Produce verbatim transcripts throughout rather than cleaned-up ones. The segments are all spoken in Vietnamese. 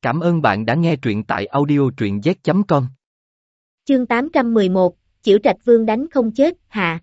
Cảm ơn bạn đã nghe truyện tại audio truyện z chấm com. Chương tám trăm mười một, Chiểu Trạch Vương đánh không chết, hạ.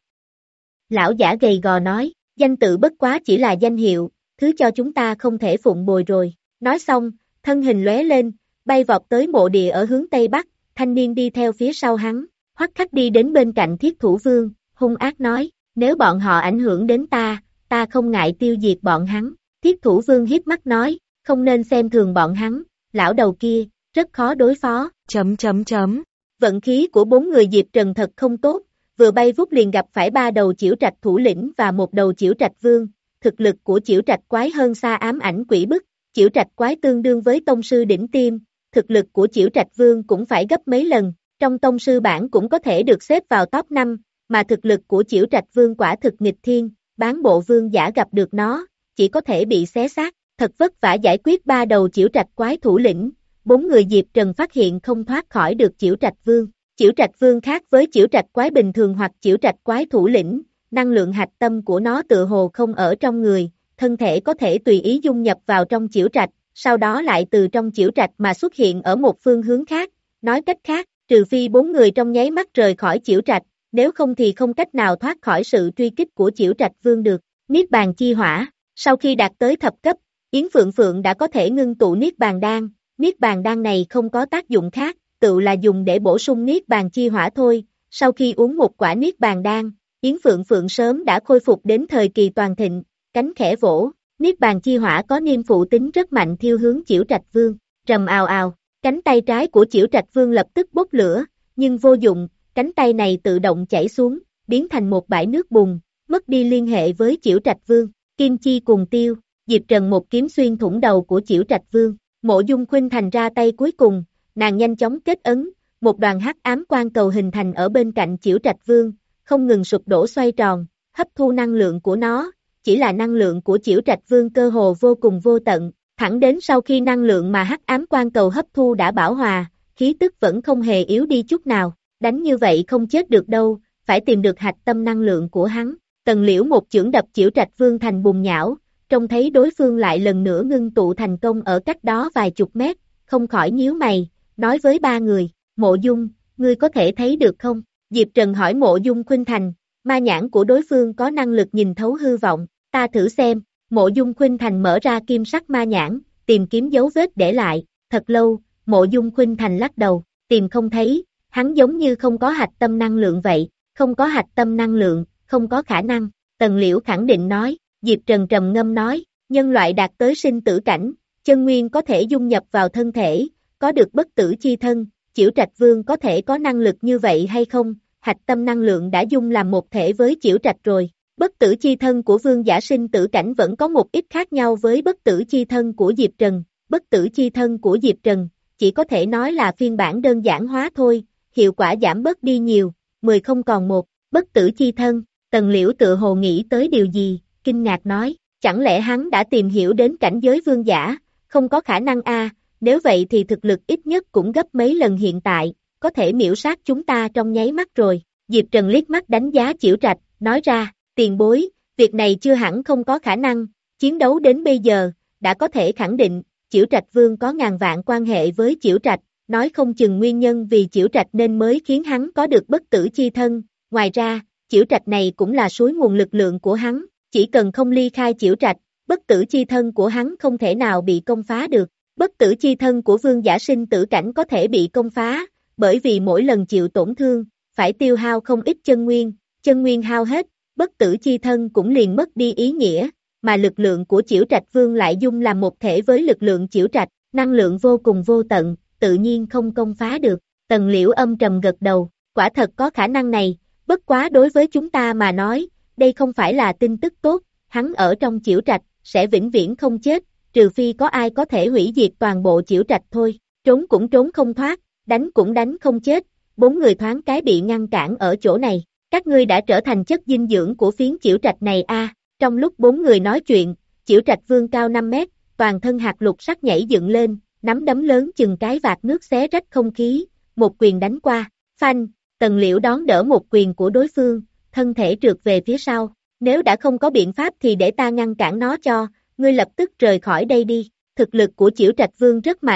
Lão giả gầy gò nói, danh tự bất quá chỉ là danh hiệu, thứ cho chúng ta không thể phụng bồi rồi. Nói xong, thân hình lóe lên, bay vọt tới mộ địa ở hướng Tây Bắc, thanh niên đi theo phía sau hắn, hoắc khắc đi đến bên cạnh Thiết Thủ Vương, hung ác nói, nếu bọn họ ảnh hưởng đến ta, ta không ngại tiêu diệt bọn hắn. Thiết Thủ Vương hiếp mắt nói, không nên xem thường bọn hắn, lão đầu kia, rất khó đối phó, chấm chấm chấm. Vận khí của bốn người Diệp Trần thật không tốt, vừa bay vút liền gặp phải ba đầu Chiểu Trạch thủ lĩnh và một đầu Chiểu Trạch Vương, thực lực của Chiểu Trạch quái hơn xa ám ảnh quỷ bức, Chiểu Trạch quái tương đương với tông sư đỉnh tiêm, thực lực của Chiểu Trạch Vương cũng phải gấp mấy lần, trong tông sư bảng cũng có thể được xếp vào top năm, mà thực lực của Chiểu Trạch Vương quả thực nghịch thiên, bán bộ vương giả gặp được nó, chỉ có thể bị xé xác, thật vất vả giải quyết ba đầu Chiểu Trạch quái thủ lĩnh. Bốn người Diệp Trần phát hiện không thoát khỏi được Chiểu Trạch Vương. Chiểu Trạch Vương khác với Chiểu Trạch quái bình thường hoặc Chiểu Trạch quái thủ lĩnh, năng lượng hạch tâm của nó tựa hồ không ở trong người, thân thể có thể tùy ý dung nhập vào trong Chiểu Trạch, sau đó lại từ trong Chiểu Trạch mà xuất hiện ở một phương hướng khác. Nói cách khác, trừ phi bốn người trong nháy mắt rời khỏi Chiểu Trạch, nếu không thì không cách nào thoát khỏi sự truy kích của Chiểu Trạch Vương được. Niết Bàn Chi Hỏa, sau khi đạt tới thập cấp, Yến Phượng Phượng đã có thể ngưng tụ Niết Bàn Đan. Niết Bàn Đan này không có tác dụng khác, tự là dùng để bổ sung Niết Bàn Chi Hỏa thôi. Sau khi uống một quả Niết Bàn Đan, Yến Phượng Phượng sớm đã khôi phục đến thời kỳ toàn thịnh, cánh khẽ vỗ. Niết Bàn Chi Hỏa có niêm phụ tính rất mạnh thiêu hướng Chiểu Trạch Vương, rầm ào ào, cánh tay trái của Chiểu Trạch Vương lập tức bốc lửa, nhưng vô dụng, cánh tay này tự động chảy xuống, biến thành một bãi nước bùn, mất đi liên hệ với Chiểu Trạch Vương. Kim chi cùng tiêu, Diệp Trần một kiếm xuyên thủng đầu của Chiểu Trạch Vương. Mộ Dung Khuynh Thành ra tay cuối cùng, nàng nhanh chóng kết ấn, một đoàn hắc ám quang cầu hình thành ở bên cạnh Chiểu Trạch Vương, không ngừng sụp đổ xoay tròn, hấp thu năng lượng của nó, chỉ là năng lượng của Chiểu Trạch Vương cơ hồ vô cùng vô tận, thẳng đến sau khi năng lượng mà hắc ám quang cầu hấp thu đã bão hòa, khí tức vẫn không hề yếu đi chút nào, đánh như vậy không chết được đâu, phải tìm được hạch tâm năng lượng của hắn. Tần Liễu một chưởng đập Chiểu Trạch Vương thành bùn nhão, trông thấy đối phương lại lần nữa ngưng tụ thành công ở cách đó vài chục mét, không khỏi nhíu mày, nói với ba người, Mộ Dung, ngươi có thể thấy được không? Diệp Trần hỏi Mộ Dung Khuynh Thành, ma nhãn của đối phương có năng lực nhìn thấu hư vọng, ta thử xem. Mộ Dung Khuynh Thành mở ra kim sắc ma nhãn, tìm kiếm dấu vết để lại, thật lâu, Mộ Dung Khuynh Thành lắc đầu, tìm không thấy, hắn giống như không có hạch tâm năng lượng vậy, không có hạch tâm năng lượng, không có khả năng. Tần Liễu khẳng định nói. Diệp Trần trầm ngâm nói, nhân loại đạt tới sinh tử cảnh, chân nguyên có thể dung nhập vào thân thể, có được bất tử chi thân, Chiểu Trạch Vương có thể có năng lực như vậy hay không? Hạch tâm năng lượng đã dung làm một thể với Chiểu Trạch rồi, bất tử chi thân của vương giả sinh tử cảnh vẫn có một ít khác nhau với bất tử chi thân của Diệp Trần, bất tử chi thân của Diệp Trần, chỉ có thể nói là phiên bản đơn giản hóa thôi, hiệu quả giảm bớt đi nhiều, mười không còn một, bất tử chi thân, Tần Liễu tự hồ nghĩ tới điều gì? Kinh ngạc nói, chẳng lẽ hắn đã tìm hiểu đến cảnh giới vương giả, không có khả năng a, nếu vậy thì thực lực ít nhất cũng gấp mấy lần hiện tại, có thể miểu sát chúng ta trong nháy mắt rồi. Diệp Trần liếc mắt đánh giá Chiểu Trạch, nói ra, tiền bối, việc này chưa hẳn không có khả năng, chiến đấu đến bây giờ, đã có thể khẳng định, Chiểu Trạch Vương có ngàn vạn quan hệ với Chiểu Trạch, nói không chừng nguyên nhân vì Chiểu Trạch nên mới khiến hắn có được bất tử chi thân, ngoài ra, Chiểu Trạch này cũng là suối nguồn lực lượng của hắn. Chỉ cần không ly khai Chiểu Trạch, bất tử chi thân của hắn không thể nào bị công phá được. Bất tử chi thân của vương giả sinh tử cảnh có thể bị công phá, bởi vì mỗi lần chịu tổn thương, phải tiêu hao không ít chân nguyên, chân nguyên hao hết, bất tử chi thân cũng liền mất đi ý nghĩa, mà lực lượng của Chiểu Trạch Vương lại dung làm một thể với lực lượng Chiểu Trạch, năng lượng vô cùng vô tận, tự nhiên không công phá được. Tần Liễu âm trầm gật đầu, quả thật có khả năng này, bất quá đối với chúng ta mà nói, đây không phải là tin tức tốt, hắn ở trong Chiểu Trạch, sẽ vĩnh viễn không chết, trừ phi có ai có thể hủy diệt toàn bộ Chiểu Trạch thôi, trốn cũng trốn không thoát, đánh cũng đánh không chết, bốn người thoáng cái bị ngăn cản ở chỗ này, các ngươi đã trở thành chất dinh dưỡng của phiến Chiểu Trạch này a. Trong lúc bốn người nói chuyện, Chiểu Trạch Vương cao năm mét, toàn thân hạt lục sắc nhảy dựng lên, nắm đấm lớn chừng cái vạt nước xé rách không khí, một quyền đánh qua, phanh, Tần Liễu đón đỡ một quyền của đối phương, thân thể trượt về phía sau, nếu đã không có biện pháp thì để ta ngăn cản nó cho, ngươi lập tức rời khỏi đây đi, thực lực của Chiểu Trạch Vương rất mạnh,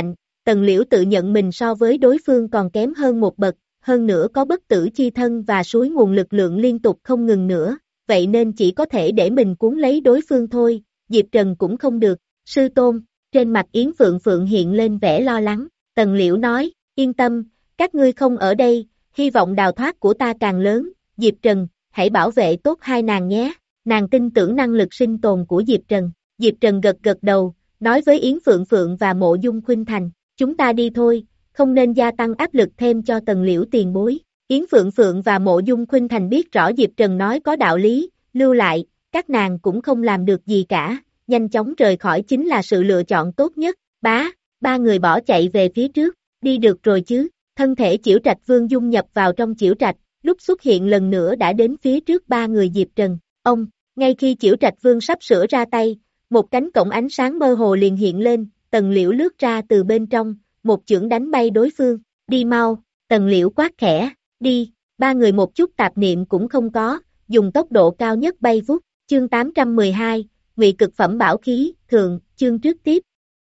Tần Liễu tự nhận mình so với đối phương còn kém hơn một bậc, hơn nữa có bất tử chi thân và suối nguồn lực lượng liên tục không ngừng nữa, vậy nên chỉ có thể để mình cuốn lấy đối phương thôi, Diệp Trần cũng không được, sư tôn, trên mặt Yến Phượng Phượng hiện lên vẻ lo lắng, Tần Liễu nói, yên tâm, các ngươi không ở đây, hy vọng đào thoát của ta càng lớn, Diệp Trần, hãy bảo vệ tốt hai nàng nhé, nàng tin tưởng năng lực sinh tồn của Diệp Trần, Diệp Trần gật gật đầu, nói với Yến Phượng Phượng và Mộ Dung Khuynh Thành, chúng ta đi thôi, không nên gia tăng áp lực thêm cho Tần Liễu tiền bối. Yến Phượng Phượng và Mộ Dung Khuynh Thành biết rõ Diệp Trần nói có đạo lý, lưu lại, các nàng cũng không làm được gì cả, nhanh chóng rời khỏi chính là sự lựa chọn tốt nhất, bá, ba người bỏ chạy về phía trước, đi được rồi chứ, thân thể Chiểu Trạch Vương dung nhập vào trong Chiểu Trạch, lúc xuất hiện lần nữa đã đến phía trước ba người Diệp Trần, ông, ngay khi Chiểu Trạch Vương sắp sửa ra tay, một cánh cổng ánh sáng mơ hồ liền hiện lên, Tần Liễu lướt ra từ bên trong, một chưởng đánh bay đối phương, đi mau, Tần Liễu quát khẽ, đi, ba người một chút tạp niệm cũng không có, dùng tốc độ cao nhất bay vút, chương tám trăm mười hai, Ngụy cực phẩm bảo khí, thường, chương trước tiếp.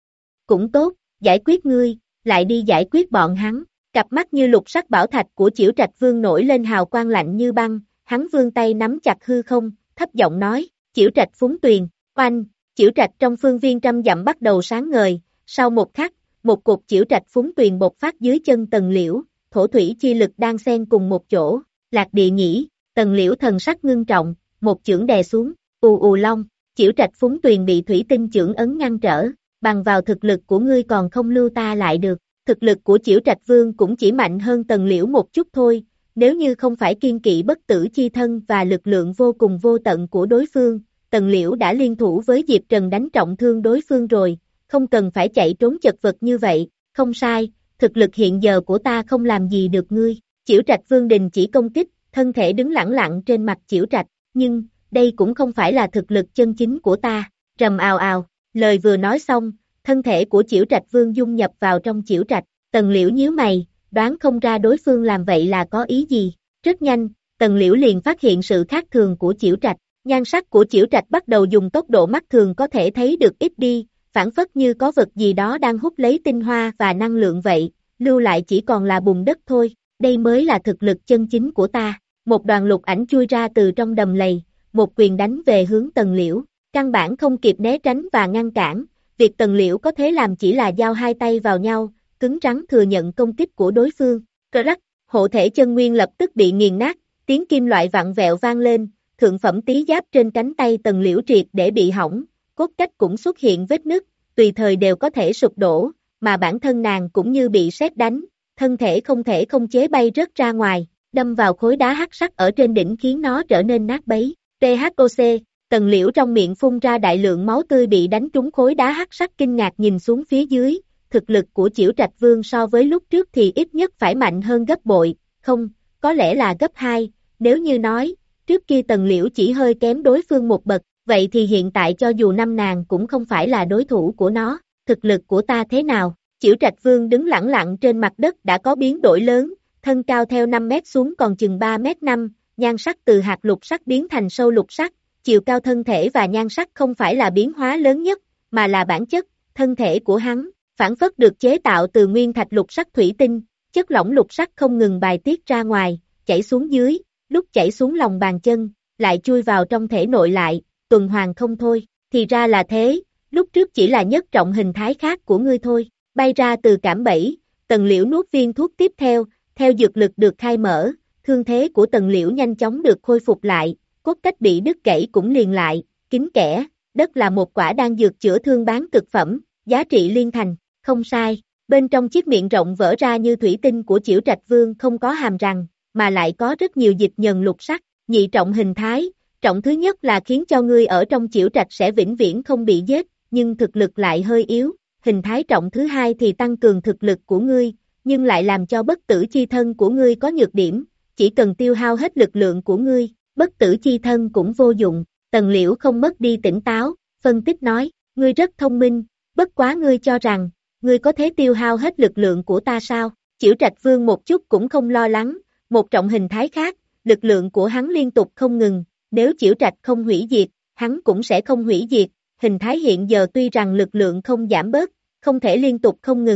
Cũng tốt, giải quyết ngươi, lại đi giải quyết bọn hắn, cặp mắt như lục sắc bảo thạch của Chiểu Trạch Vương nổi lên hào quang lạnh như băng, hắn vươn tay nắm chặt hư không, thấp giọng nói, Chiểu Trạch phúng tuyền, oanh, Chiểu Trạch trong phương viên trăm dặm bắt đầu sáng ngời, sau một khắc, một cột Chiểu Trạch phúng tuyền bộc phát dưới chân Tần Liễu, thổ thủy chi lực đang xen cùng một chỗ, lạc địa nhĩ, Tần Liễu thần sắc ngưng trọng, một chưởng đè xuống, ù ù long, Chiểu Trạch phúng tuyền bị thủy tinh chưởng ấn ngăn trở, bằng vào thực lực của ngươi còn không lưu ta lại được, thực lực của Chiểu Trạch Vương cũng chỉ mạnh hơn Tần Liễu một chút thôi, nếu như không phải kiên kỵ bất tử chi thân và lực lượng vô cùng vô tận của đối phương, Tần Liễu đã liên thủ với Diệp Trần đánh trọng thương đối phương rồi, không cần phải chạy trốn chật vật như vậy, không sai, thực lực hiện giờ của ta không làm gì được ngươi, Chiểu Trạch Vương đình chỉ công kích, thân thể đứng lẳng lặng trên mặt Chiểu Trạch, nhưng, đây cũng không phải là thực lực chân chính của ta, rầm ào ào, lời vừa nói xong, thân thể của Chiểu Trạch Vương dung nhập vào trong Chiểu Trạch, Tần Liễu nhíu mày, đoán không ra đối phương làm vậy là có ý gì, rất nhanh, Tần Liễu liền phát hiện sự khác thường của Chiểu Trạch, nhan sắc của Chiểu Trạch bắt đầu dùng tốc độ mắt thường có thể thấy được ít đi, phản phất như có vật gì đó đang hút lấy tinh hoa và năng lượng vậy, lưu lại chỉ còn là bùn đất thôi, đây mới là thực lực chân chính của ta, một đoàn lục ảnh chui ra từ trong đầm lầy, một quyền đánh về hướng Tần Liễu, căn bản không kịp né tránh và ngăn cản, việc Tần Liễu có thể làm chỉ là giao hai tay vào nhau, cứng rắn thừa nhận công kích của đối phương, cơ rắc, hộ thể chân nguyên lập tức bị nghiền nát, tiếng kim loại vặn vẹo vang lên, thượng phẩm tí giáp trên cánh tay Tần Liễu triệt để bị hỏng, cốt cách cũng xuất hiện vết nứt, tùy thời đều có thể sụp đổ, mà bản thân nàng cũng như bị sét đánh, thân thể không thể không chế bay rớt ra ngoài, đâm vào khối đá hắc sắc ở trên đỉnh khiến nó trở nên nát bấy. tê hát o xê, Tần Liễu trong miệng phun ra đại lượng máu tươi bị đánh trúng khối đá hắc sắc kinh ngạc nhìn xuống phía dưới, thực lực của Chiểu Trạch Vương so với lúc trước thì ít nhất phải mạnh hơn gấp bội, không, có lẽ là gấp hai, nếu như nói, trước kia Tần Liễu chỉ hơi kém đối phương một bậc, vậy thì hiện tại cho dù năm nàng cũng không phải là đối thủ của nó, thực lực của ta thế nào? Chiểu Trạch Vương đứng lẳng lặng trên mặt đất đã có biến đổi lớn, thân cao theo năm mét xuống còn chừng ba mét năm, nhan sắc từ hạt lục sắc biến thành sâu lục sắc, chiều cao thân thể và nhan sắc không phải là biến hóa lớn nhất, mà là bản chất, thân thể của hắn, phản phất được chế tạo từ nguyên thạch lục sắc thủy tinh, chất lỏng lục sắc không ngừng bài tiết ra ngoài, chảy xuống dưới, lúc chảy xuống lòng bàn chân, lại chui vào trong thể nội lại, tuần hoàn không thôi, thì ra là thế, lúc trước chỉ là nhất trọng hình thái khác của ngươi thôi, bay ra từ cạm bẫy, Tần Liễu nuốt viên thuốc tiếp theo, theo dược lực được khai mở, thương thế của Tần Liễu nhanh chóng được khôi phục lại, cốt cách bị đứt gãy cũng liền lại, kín kẽ, đất là một quả đan dược chữa thương bán cực phẩm, giá trị liên thành, không sai, bên trong chiếc miệng rộng vỡ ra như thủy tinh của Chiểu Trạch Vương không có hàm răng, mà lại có rất nhiều dịch nhờn lục sắc, nhị trọng hình thái, trọng thứ nhất là khiến cho ngươi ở trong Chiểu Trạch sẽ vĩnh viễn không bị giết, nhưng thực lực lại hơi yếu, hình thái trọng thứ hai thì tăng cường thực lực của ngươi, nhưng lại làm cho bất tử chi thân của ngươi có nhược điểm, chỉ cần tiêu hao hết lực lượng của ngươi, bất tử chi thân cũng vô dụng, Tần Liễu không mất đi tỉnh táo, phân tích nói, ngươi rất thông minh, bất quá ngươi cho rằng, ngươi có thể tiêu hao hết lực lượng của ta sao, Chiểu Trạch Vương một chút cũng không lo lắng, một trọng hình thái khác, lực lượng của hắn liên tục không ngừng, nếu Chiểu Trạch không hủy diệt, hắn cũng sẽ không hủy diệt, hình thái hiện giờ tuy rằng lực lượng không giảm bớt, không thể liên tục không ngừng,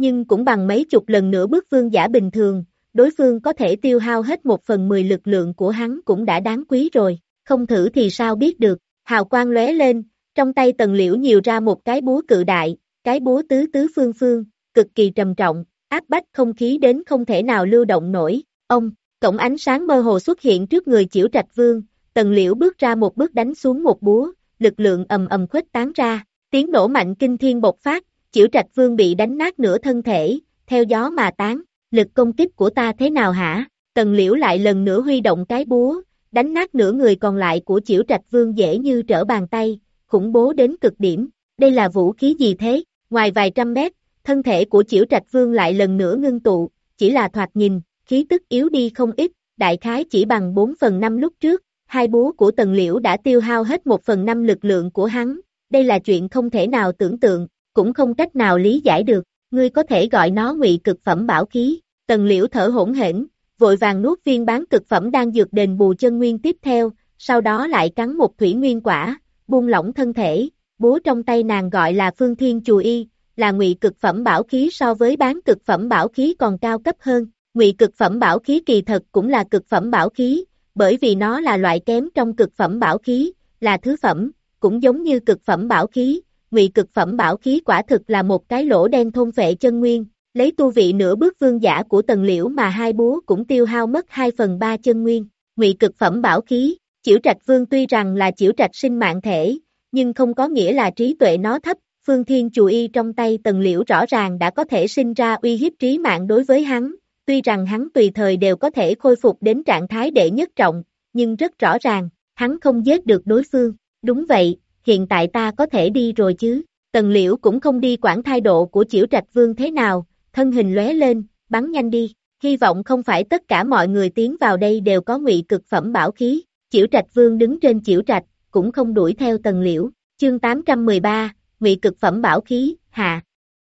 nhưng cũng bằng mấy chục lần nữa bước vương giả bình thường, đối phương có thể tiêu hao hết một phần mười lực lượng của hắn cũng đã đáng quý rồi, không thử thì sao biết được, hào quang lóe lên, trong tay Tần Liễu nhiều ra một cái búa cự đại, cái búa tứ tứ phương phương, cực kỳ trầm trọng, áp bách không khí đến không thể nào lưu động nổi, ông, cổng ánh sáng mơ hồ xuất hiện trước người Chiểu Trạch Vương, Tần Liễu bước ra một bước đánh xuống một búa, lực lượng ầm ầm khuếch tán ra, tiếng nổ mạnh kinh thiên bộc phát, Chiểu Trạch Vương bị đánh nát nửa thân thể, theo gió mà tán, lực công kích của ta thế nào hả? Tần Liễu lại lần nữa huy động cái búa, đánh nát nửa người còn lại của Chiểu Trạch Vương dễ như trở bàn tay, khủng bố đến cực điểm, đây là vũ khí gì thế? Ngoài vài trăm mét, thân thể của Chiểu Trạch Vương lại lần nữa ngưng tụ, chỉ là thoạt nhìn, khí tức yếu đi không ít, đại khái chỉ bằng bốn phần năm lúc trước, hai búa của Tần Liễu đã tiêu hao hết một phần năm lực lượng của hắn, đây là chuyện không thể nào tưởng tượng, cũng không cách nào lý giải được, ngươi có thể gọi nó ngụy cực phẩm bảo khí, Tần Liễu thở hổn hển, vội vàng nuốt viên bán cực phẩm đang dược đền bù chân nguyên tiếp theo, sau đó lại cắn một thủy nguyên quả, buông lỏng thân thể, búa trong tay nàng gọi là Phương Thiên Chù Y, là ngụy cực phẩm bảo khí so với bán cực phẩm bảo khí còn cao cấp hơn, ngụy cực phẩm bảo khí kỳ thật cũng là cực phẩm bảo khí, bởi vì nó là loại kém trong cực phẩm bảo khí, là thứ phẩm, cũng giống như cực phẩm bảo khí, ngụy cực phẩm bảo khí quả thực là một cái lỗ đen thôn phệ chân nguyên, lấy tu vị nửa bước vương giả của Tần Liễu mà hai búa cũng tiêu hao mất hai phần ba chân nguyên, ngụy cực phẩm bảo khí, Chiểu Trạch Vương tuy rằng là Chiểu Trạch sinh mạng thể, nhưng không có nghĩa là trí tuệ nó thấp, Phương Thiên Chù Y trong tay Tần Liễu rõ ràng đã có thể sinh ra uy hiếp trí mạng đối với hắn, tuy rằng hắn tùy thời đều có thể khôi phục đến trạng thái đệ nhất trọng, nhưng rất rõ ràng, hắn không giết được đối phương, đúng vậy, hiện tại ta có thể đi rồi chứ, Tần Liễu cũng không đi quản thái độ của Chiểu Trạch Vương thế nào, thân hình lóe lên, bắn nhanh đi, hy vọng không phải tất cả mọi người tiến vào đây đều có ngụy cực phẩm bảo khí, Chiểu Trạch Vương đứng trên Chiểu Trạch, cũng không đuổi theo Tần Liễu, chương tám trăm mười ba, ngụy cực phẩm bảo khí, hạ.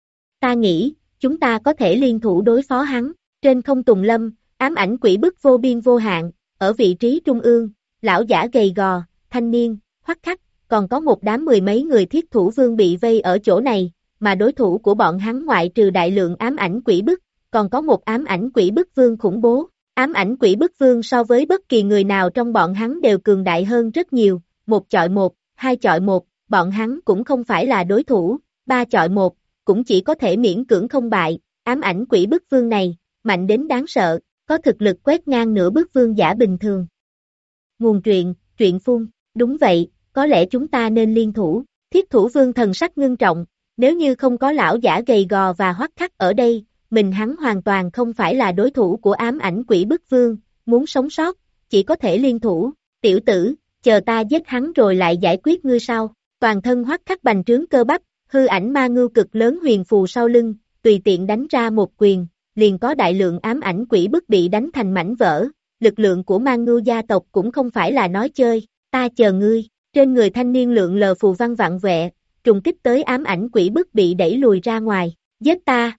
Ta nghĩ, chúng ta có thể liên thủ đối phó hắn, trên không tùng lâm, ám ảnh quỷ bức vô biên vô hạn, ở vị trí trung ương, lão giả gầy gò, thanh niên, hoắc khắc, còn có một đám mười mấy người thiết thủ vương bị vây ở chỗ này, mà đối thủ của bọn hắn ngoại trừ đại lượng ám ảnh quỷ bức, còn có một ám ảnh quỷ bức vương khủng bố, ám ảnh quỷ bức vương so với bất kỳ người nào trong bọn hắn đều cường đại hơn rất nhiều, một chọi một, hai chọi một, bọn hắn cũng không phải là đối thủ, ba chọi một, cũng chỉ có thể miễn cưỡng không bại, ám ảnh quỷ bức vương này, mạnh đến đáng sợ, có thực lực quét ngang nửa bước vương giả bình thường. Nguồn truyện, truyện phun, đúng vậy, có lẽ chúng ta nên liên thủ, thiết thủ vương thần sắc ngưng trọng, nếu như không có lão giả gầy gò và hoắc khắc ở đây, mình hắn hoàn toàn không phải là đối thủ của ám ảnh quỷ bức vương, muốn sống sót, chỉ có thể liên thủ, tiểu tử, chờ ta giết hắn rồi lại giải quyết ngươi sau, toàn thân hoắc khắc bành trướng cơ bắp, hư ảnh ma ngưu cực lớn huyền phù sau lưng, tùy tiện đánh ra một quyền, liền có đại lượng ám ảnh quỷ bức bị đánh thành mảnh vỡ, lực lượng của ma ngưu gia tộc cũng không phải là nói chơi, ta chờ ngươi, trên người thanh niên lượng lờ phù văn vạn vẹ, trùng kích tới ám ảnh quỷ bức bị đẩy lùi ra ngoài, giết ta.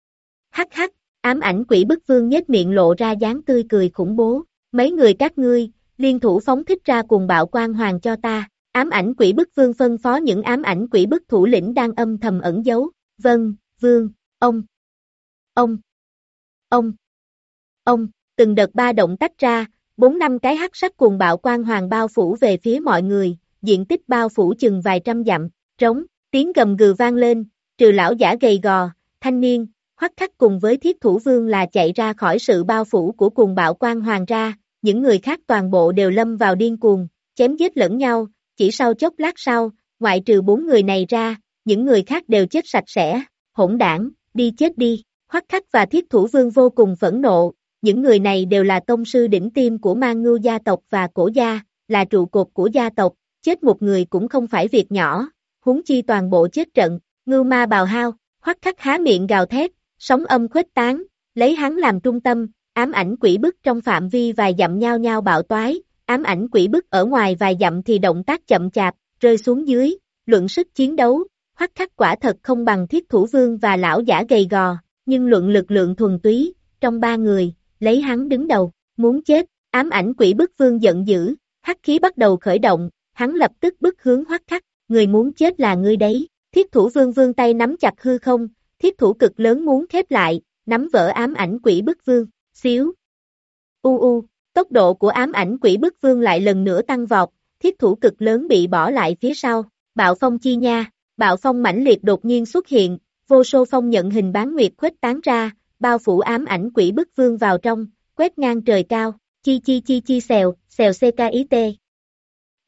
Hắc hắc, ám ảnh quỷ bức vương nhếch miệng lộ ra dáng tươi cười khủng bố, mấy người các ngươi, liên thủ phóng thích ra cuồng bạo quang hoàng cho ta, ám ảnh quỷ bức vương phân phó những ám ảnh quỷ bức thủ lĩnh đang âm thầm ẩn giấu, vâng, vương, ông, ông, ông, ông, từng đợt ba động tách ra, bốn năm cái hắc sắc cuồng bạo quang hoàng bao phủ về phía mọi người, diện tích bao phủ chừng vài trăm dặm, trống, tiếng gầm gừ vang lên, trừ lão giả gầy gò, thanh niên, hoắc khắc cùng với thiết thủ vương là chạy ra khỏi sự bao phủ của cuồng bạo quang hoàng ra, những người khác toàn bộ đều lâm vào điên cuồng, chém giết lẫn nhau, chỉ sau chốc lát sau, ngoại trừ bốn người này ra, những người khác đều chết sạch sẽ, hỗn đảng, đi chết đi, hoắc khắc và thiết thủ vương vô cùng phẫn nộ, những người này đều là tông sư đỉnh tiêm của Man Ngưu gia tộc và cổ gia, là trụ cột của gia tộc, chết một người cũng không phải việc nhỏ, huống chi toàn bộ chết trận, ngưu ma bào hao, hoắc khắc há miệng gào thét, sóng âm khuếch tán, lấy hắn làm trung tâm, ám ảnh quỷ bức trong phạm vi vài dặm nhao nhao bạo toái, ám ảnh quỷ bức ở ngoài vài dặm thì động tác chậm chạp, rơi xuống dưới, luận sức chiến đấu, hoắc khắc quả thật không bằng thiết thủ vương và lão giả gầy gò, nhưng luận lực lượng thuần túy, trong ba người, lấy hắn đứng đầu, muốn chết, ám ảnh quỷ bức vương giận dữ, hắc khí bắt đầu khởi động, hắn lập tức bức hướng hoắc khắc, người muốn chết là ngươi đấy, thiết thủ vương vương tay nắm chặt hư không, thiết thủ cực lớn muốn khép lại, nắm vỡ ám ảnh quỷ bức vương, xíu. U u, tốc độ của ám ảnh quỷ bức vương lại lần nữa tăng vọt, thiết thủ cực lớn bị bỏ lại phía sau, bạo phong chi nha, bạo phong mãnh liệt đột nhiên xuất hiện, vô số phong nhận hình bán nguyệt khuếch tán ra, bao phủ ám ảnh quỷ bức vương vào trong, quét ngang trời cao, chi chi chi chi xèo, xèo ckit. T.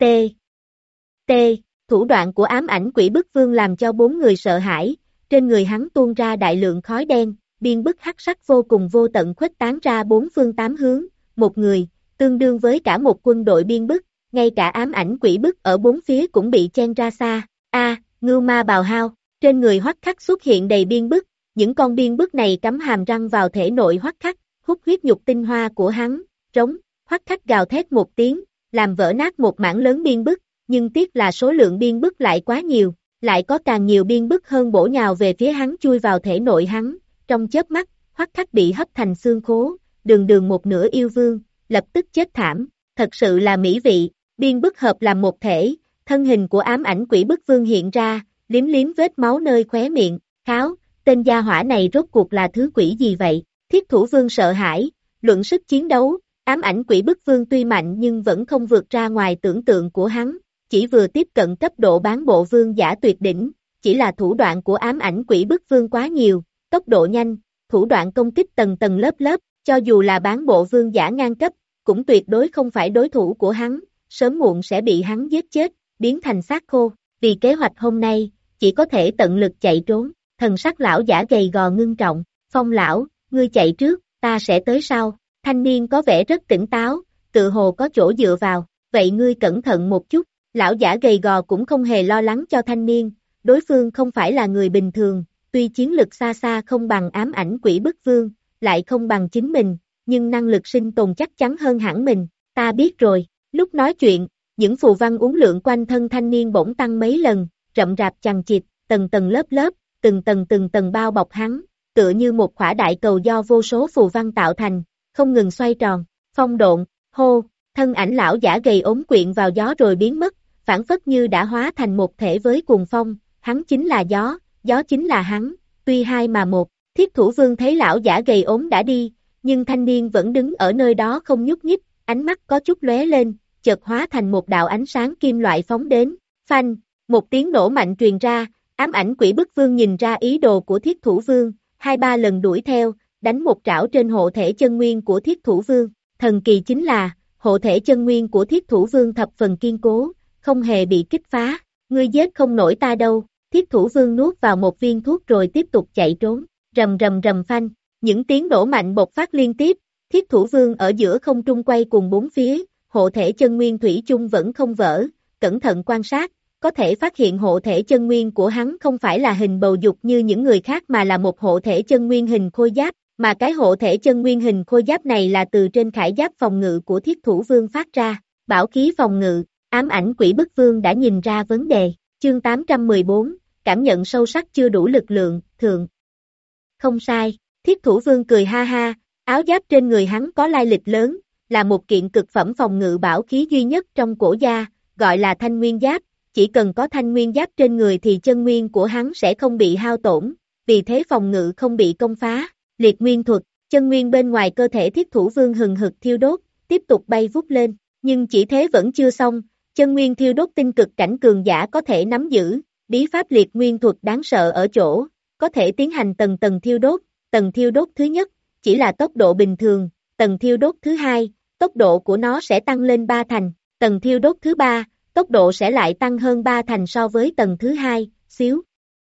T. Thủ đoạn của ám ảnh quỷ bức vương làm cho bốn người sợ hãi, trên người hắn tuôn ra đại lượng khói đen, biên bức hắc sắc vô cùng vô tận khuếch tán ra bốn phương tám hướng, một người, tương đương với cả một quân đội biên bức, ngay cả ám ảnh quỷ bức ở bốn phía cũng bị chen ra xa. A, à, ngưu ma bào hao, trên người Hoắc Khắc xuất hiện đầy biên bức, những con biên bức này cắm hàm răng vào thể nội Hoắc Khắc, hút huyết nhục tinh hoa của hắn, trống, Hoắc Khắc gào thét một tiếng, làm vỡ nát một mảng lớn biên bức, nhưng tiếc là số lượng biên bức lại quá nhiều, lại có càng nhiều biên bức hơn bổ nhào về phía hắn chui vào thể nội hắn, trong chớp mắt, Hoắc Khắc bị hấp thành xương khố, đường đường một nửa yêu vương, lập tức chết thảm, thật sự là mỹ vị, biên bức hợp làm một thể, thân hình của ám ảnh quỷ bức vương hiện ra, liếm liếm vết máu nơi khóe miệng, kháo, tên gia hỏa này rốt cuộc là thứ quỷ gì vậy, thiết thủ vương sợ hãi, luận sức chiến đấu, ám ảnh quỷ bức vương tuy mạnh nhưng vẫn không vượt ra ngoài tưởng tượng của hắn, chỉ vừa tiếp cận cấp độ bán bộ vương giả tuyệt đỉnh, chỉ là thủ đoạn của ám ảnh quỷ bức vương quá nhiều, tốc độ nhanh, thủ đoạn công kích tầng tầng lớp lớp, cho dù là bán bộ vương giả ngang cấp, cũng tuyệt đối không phải đối thủ của hắn, sớm muộn sẽ bị hắn giết chết, biến thành xác khô, vì kế hoạch hôm nay, chỉ có thể tận lực chạy trốn, thần sắc lão giả gầy gò ngưng trọng, Phong lão, ngươi chạy trước, ta sẽ tới sau, thanh niên có vẻ rất tỉnh táo, tự hồ có chỗ dựa vào, vậy ngươi cẩn thận một chút, lão giả gầy gò cũng không hề lo lắng cho thanh niên, đối phương không phải là người bình thường, tuy chiến lực xa xa không bằng ám ảnh quỷ bức vương, lại không bằng chính mình, nhưng năng lực sinh tồn chắc chắn hơn hẳn mình, ta biết rồi, lúc nói chuyện, những phù văn uốn lượn quanh thân thanh niên bỗng tăng mấy lần, rậm rạp chằng chịt, tầng tầng lớp lớp, từng tầng từng tầng bao bọc hắn, tựa như một khỏa đại cầu do vô số phù văn tạo thành, không ngừng xoay tròn, phong độn, hô, thân ảnh lão giả gầy ốm quyện vào gió rồi biến mất, phản phất như đã hóa thành một thể với cuồng phong, hắn chính là gió, gió chính là hắn, tuy hai mà một, thiết thủ vương thấy lão giả gầy ốm đã đi, nhưng thanh niên vẫn đứng ở nơi đó không nhúc nhích, ánh mắt có chút lóe lên, chợt hóa thành một đạo ánh sáng kim loại phóng đến, phanh, một tiếng nổ mạnh truyền ra, ám ảnh quỷ bức vương nhìn ra ý đồ của thiết thủ vương, hai ba lần đuổi theo, đánh một trảo trên hộ thể chân nguyên của thiết thủ vương, thần kỳ chính là, hộ thể chân nguyên của thiết thủ vương thập phần kiên cố, không hề bị kích phá, ngươi giết không nổi ta đâu, thiết thủ vương nuốt vào một viên thuốc rồi tiếp tục chạy trốn, rầm rầm rầm phanh, những tiếng nổ mạnh bộc phát liên tiếp, thiết thủ vương ở giữa không trung quay cùng bốn phía, hộ thể chân nguyên thủy chung vẫn không vỡ, cẩn thận quan sát, có thể phát hiện hộ thể chân nguyên của hắn không phải là hình bầu dục như những người khác mà là một hộ thể chân nguyên hình khôi giáp, mà cái hộ thể chân nguyên hình khôi giáp này là từ trên khải giáp phòng ngự của thiết thủ vương phát ra, bảo khí phòng ngự, ám ảnh quỷ bức vương đã nhìn ra vấn đề, chương tám trăm mười bốn, cảm nhận sâu sắc chưa đủ lực lượng, thường. Không sai, thiết thủ vương cười ha ha, áo giáp trên người hắn có lai lịch lớn, là một kiện cực phẩm phòng ngự bảo khí duy nhất trong cổ gia, gọi là thanh nguyên giáp, chỉ cần có thanh nguyên giáp trên người thì chân nguyên của hắn sẽ không bị hao tổn, vì thế phòng ngự không bị công phá, liệt nguyên thuật, chân nguyên bên ngoài cơ thể thiết thủ vương hừng hực thiêu đốt, tiếp tục bay vút lên, nhưng chỉ thế vẫn chưa xong, chân nguyên thiêu đốt tinh cực cảnh cường giả có thể nắm giữ, bí pháp liệt nguyên thuật đáng sợ ở chỗ, có thể tiến hành tầng tầng thiêu đốt, tầng thiêu đốt thứ nhất, chỉ là tốc độ bình thường, tầng thiêu đốt thứ hai, tốc độ của nó sẽ tăng lên ba thành, tầng thiêu đốt thứ ba, tốc độ sẽ lại tăng hơn ba thành so với tầng thứ hai, xíu.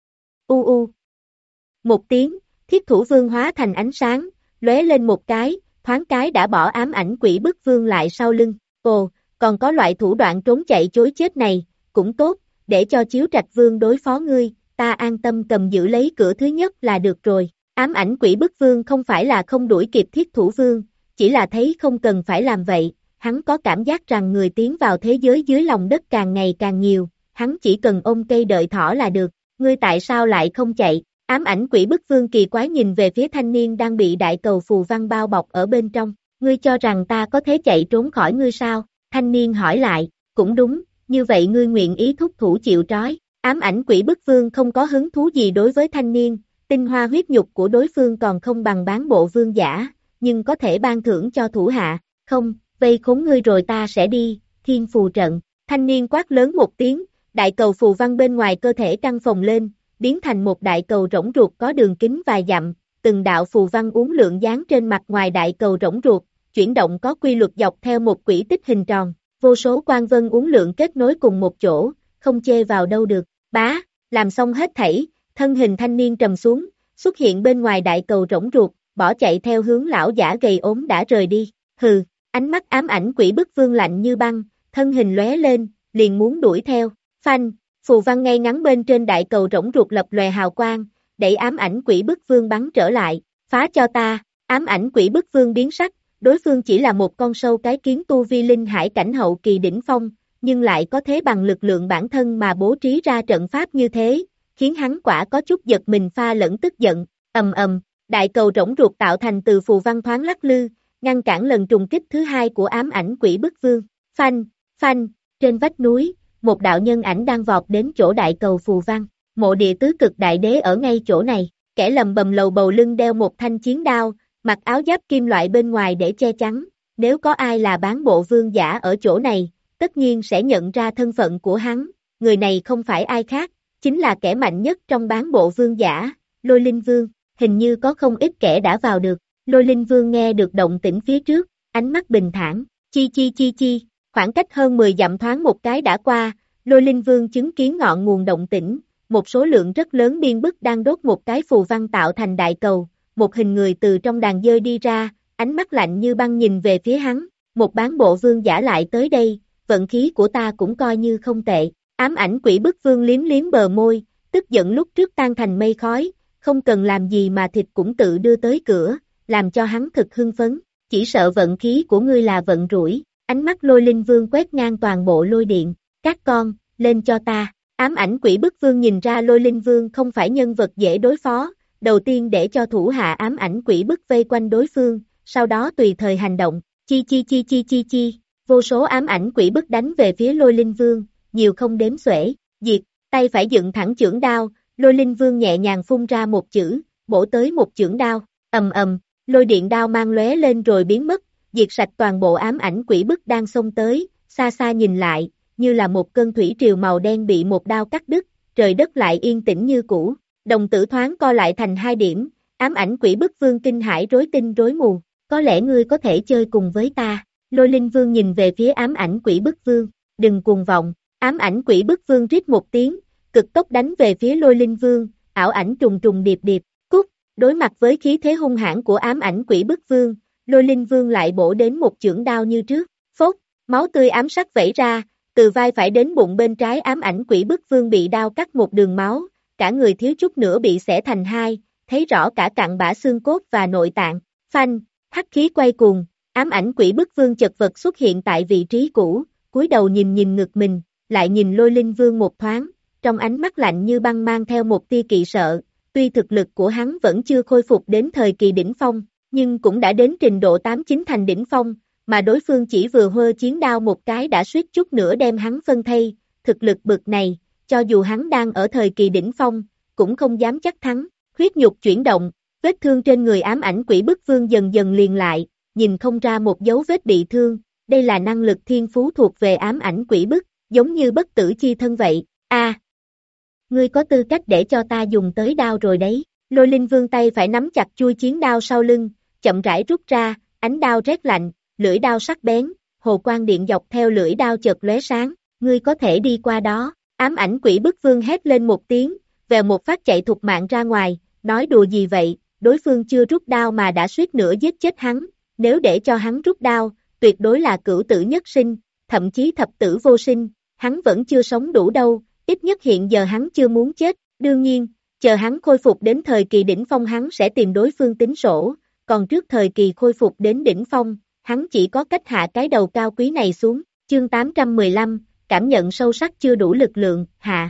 U u. Một tiếng, thiết thủ vương hóa thành ánh sáng, lóe lên một cái, thoáng cái đã bỏ ám ảnh quỷ bức vương lại sau lưng. Ồ, còn có loại thủ đoạn trốn chạy chối chết này, cũng tốt, để cho chiếu trạch vương đối phó ngươi, ta an tâm cầm giữ lấy cửa thứ nhất là được rồi. Ám ảnh quỷ bức vương không phải là không đuổi kịp thiết thủ vương, chỉ là thấy không cần phải làm vậy, hắn có cảm giác rằng người tiến vào thế giới dưới lòng đất càng ngày càng nhiều, hắn chỉ cần ôm cây đợi thỏ là được, ngươi tại sao lại không chạy? Ám ảnh quỷ bức vương kỳ quái nhìn về phía thanh niên đang bị đại cầu phù văn bao bọc ở bên trong, ngươi cho rằng ta có thể chạy trốn khỏi ngươi sao? Thanh niên hỏi lại, cũng đúng, như vậy ngươi nguyện ý thúc thủ chịu trói, ám ảnh quỷ bức vương không có hứng thú gì đối với thanh niên, tinh hoa huyết nhục của đối phương còn không bằng bán bộ vương giả, nhưng có thể ban thưởng cho thủ hạ, không, vây khốn ngươi rồi ta sẽ đi, thiên phù trận, thanh niên quát lớn một tiếng, đại cầu phù văn bên ngoài cơ thể căng phồng lên, biến thành một đại cầu rỗng ruột có đường kính vài dặm, từng đạo phù văn uốn lượn dán trên mặt ngoài đại cầu rỗng ruột, chuyển động có quy luật dọc theo một quỹ tích hình tròn, vô số quang vân uốn lượn kết nối cùng một chỗ, không chê vào đâu được, bá, làm xong hết thảy, thân hình thanh niên trầm xuống, xuất hiện bên ngoài đại cầu rỗng ruột, bỏ chạy theo hướng lão giả gầy ốm đã rời đi, hừ, ánh mắt ám ảnh quỷ bức vương lạnh như băng, thân hình lóe lên, liền muốn đuổi theo, phanh, phù văn ngay ngắn bên trên đại cầu rỗng ruột lập lòe hào quang, đẩy ám ảnh quỷ bức vương bắn trở lại, phá cho ta, ám ảnh quỷ bức vương biến sắc, đối phương chỉ là một con sâu cái kiến tu vi linh hải cảnh hậu kỳ đỉnh phong, nhưng lại có thế bằng lực lượng bản thân mà bố trí ra trận pháp như thế, khiến hắn quả có chút giật mình pha lẫn tức giận, ầm ầm, đại cầu rỗng ruột tạo thành từ phù văn thoáng lắc lư, ngăn cản lần trùng kích thứ hai của ám ảnh quỷ bức vương, phanh, phanh, trên vách núi, một đạo nhân ảnh đang vọt đến chỗ đại cầu phù văn, mộ địa tứ cực đại đế ở ngay chỗ này, kẻ lầm bầm lầu bầu lưng đeo một thanh chiến đao, mặc áo giáp kim loại bên ngoài để che chắn, nếu có ai là bán bộ vương giả ở chỗ này, tất nhiên sẽ nhận ra thân phận của hắn, người này không phải ai khác, chính là kẻ mạnh nhất trong bán bộ vương giả, Lôi Linh Vương, hình như có không ít kẻ đã vào được, Lôi Linh Vương nghe được động tĩnh phía trước, ánh mắt bình thản, chi chi chi chi, khoảng cách hơn mười dặm thoáng một cái đã qua, Lôi Linh Vương chứng kiến ngọn nguồn động tĩnh, một số lượng rất lớn biên bức đang đốt một cái phù văn tạo thành đại cầu, một hình người từ trong đàn dơi đi ra, ánh mắt lạnh như băng nhìn về phía hắn, một bán bộ vương giả lại tới đây, vận khí của ta cũng coi như không tệ, ám ảnh quỷ bức vương liếm liếm bờ môi, tức giận lúc trước tan thành mây khói, không cần làm gì mà thịt cũng tự đưa tới cửa, làm cho hắn thực hưng phấn, chỉ sợ vận khí của ngươi là vận rủi, ánh mắt Lôi Linh Vương quét ngang toàn bộ lôi điện, các con, lên cho ta, ám ảnh quỷ bức vương nhìn ra Lôi Linh Vương không phải nhân vật dễ đối phó, đầu tiên để cho thủ hạ ám ảnh quỷ bức vây quanh đối phương, sau đó tùy thời hành động, chi chi chi chi chi chi, vô số ám ảnh quỷ bức đánh về phía Lôi Linh Vương, nhiều không đếm xuể, diệt, tay phải dựng thẳng chưởng đao, Lôi Linh Vương nhẹ nhàng phun ra một chữ, bổ tới một chưởng đao, ầm ầm, lôi điện đao mang lóe lên rồi biến mất, diệt sạch toàn bộ ám ảnh quỷ bức đang xông tới, xa xa nhìn lại, như là một cơn thủy triều màu đen bị một đao cắt đứt, trời đất lại yên tĩnh như cũ, đồng tử thoáng co lại thành hai điểm, ám ảnh quỷ bức vương kinh hãi rối tinh rối mù, có lẽ ngươi có thể chơi cùng với ta, Lôi Linh Vương nhìn về phía ám ảnh quỷ bức vương, đừng cuồng vọng, ám ảnh quỷ bức vương rít một tiếng, cực tốc đánh về phía Lôi Linh Vương, ảo ảnh trùng trùng điệp điệp, cút, đối mặt với khí thế hung hãn của ám ảnh quỷ bức vương, Lôi Linh Vương lại bổ đến một chưởng đao như trước, phốt, máu tươi ám sắc vẩy ra, từ vai phải đến bụng bên trái ám ảnh quỷ bức vương bị đao cắt một đường máu, cả người thiếu chút nữa bị xẻ thành hai, thấy rõ cả cặn bã xương cốt và nội tạng, phanh, hắc khí quay cuồng, ám ảnh quỷ bức vương chật vật xuất hiện tại vị trí cũ, cúi đầu nhìn nhìn ngực mình, lại nhìn Lôi Linh Vương một thoáng, trong ánh mắt lạnh như băng mang theo một tia kỵ sợ, tuy thực lực của hắn vẫn chưa khôi phục đến thời kỳ đỉnh phong, nhưng cũng đã đến trình độ tám chín thành đỉnh phong, mà đối phương chỉ vừa hơ chiến đao một cái đã suýt chút nữa đem hắn phân thây, thực lực bực này, cho dù hắn đang ở thời kỳ đỉnh phong, cũng không dám chắc thắng, huyết nhục chuyển động, vết thương trên người ám ảnh quỷ bức vương dần dần liền lại, nhìn không ra một dấu vết bị thương, đây là năng lực thiên phú thuộc về ám ảnh quỷ bức, giống như bất tử chi thân vậy, a à, ngươi có tư cách để cho ta dùng tới đao rồi đấy, Lôi Linh Vương tay phải nắm chặt chui chiến đao sau lưng, chậm rãi rút ra, ánh đao rét lạnh, lưỡi đao sắc bén, hồ quang điện dọc theo lưỡi đao chợt lóe sáng, ngươi có thể đi qua đó, ám ảnh quỷ bức vương hét lên một tiếng, vèo một phát chạy thục mạng ra ngoài, nói đùa gì vậy, đối phương chưa rút đao mà đã suýt nữa giết chết hắn, nếu để cho hắn rút đao, tuyệt đối là cửu tử nhất sinh, thậm chí thập tử vô sinh, hắn vẫn chưa sống đủ đâu, ít nhất hiện giờ hắn chưa muốn chết, đương nhiên, chờ hắn khôi phục đến thời kỳ đỉnh phong hắn sẽ tìm đối phương tính sổ, còn trước thời kỳ khôi phục đến đỉnh phong, hắn chỉ có cách hạ cái đầu cao quý này xuống, chương tám trăm mười lăm, cảm nhận sâu sắc chưa đủ lực lượng, hạ.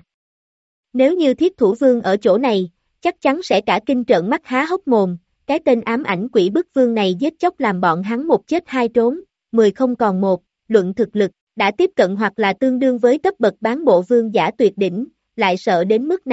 Nếu như Thiết Thủ Vương ở chỗ này, chắc chắn sẽ cả kinh trợn mắt há hốc mồm, cái tên ám ảnh quỷ bức vương này giết chóc làm bọn hắn một chết hai trốn, mười không còn một, luận thực lực, đã tiếp cận hoặc là tương đương với cấp bậc bán bộ vương giả tuyệt đỉnh, lại sợ đến mức này,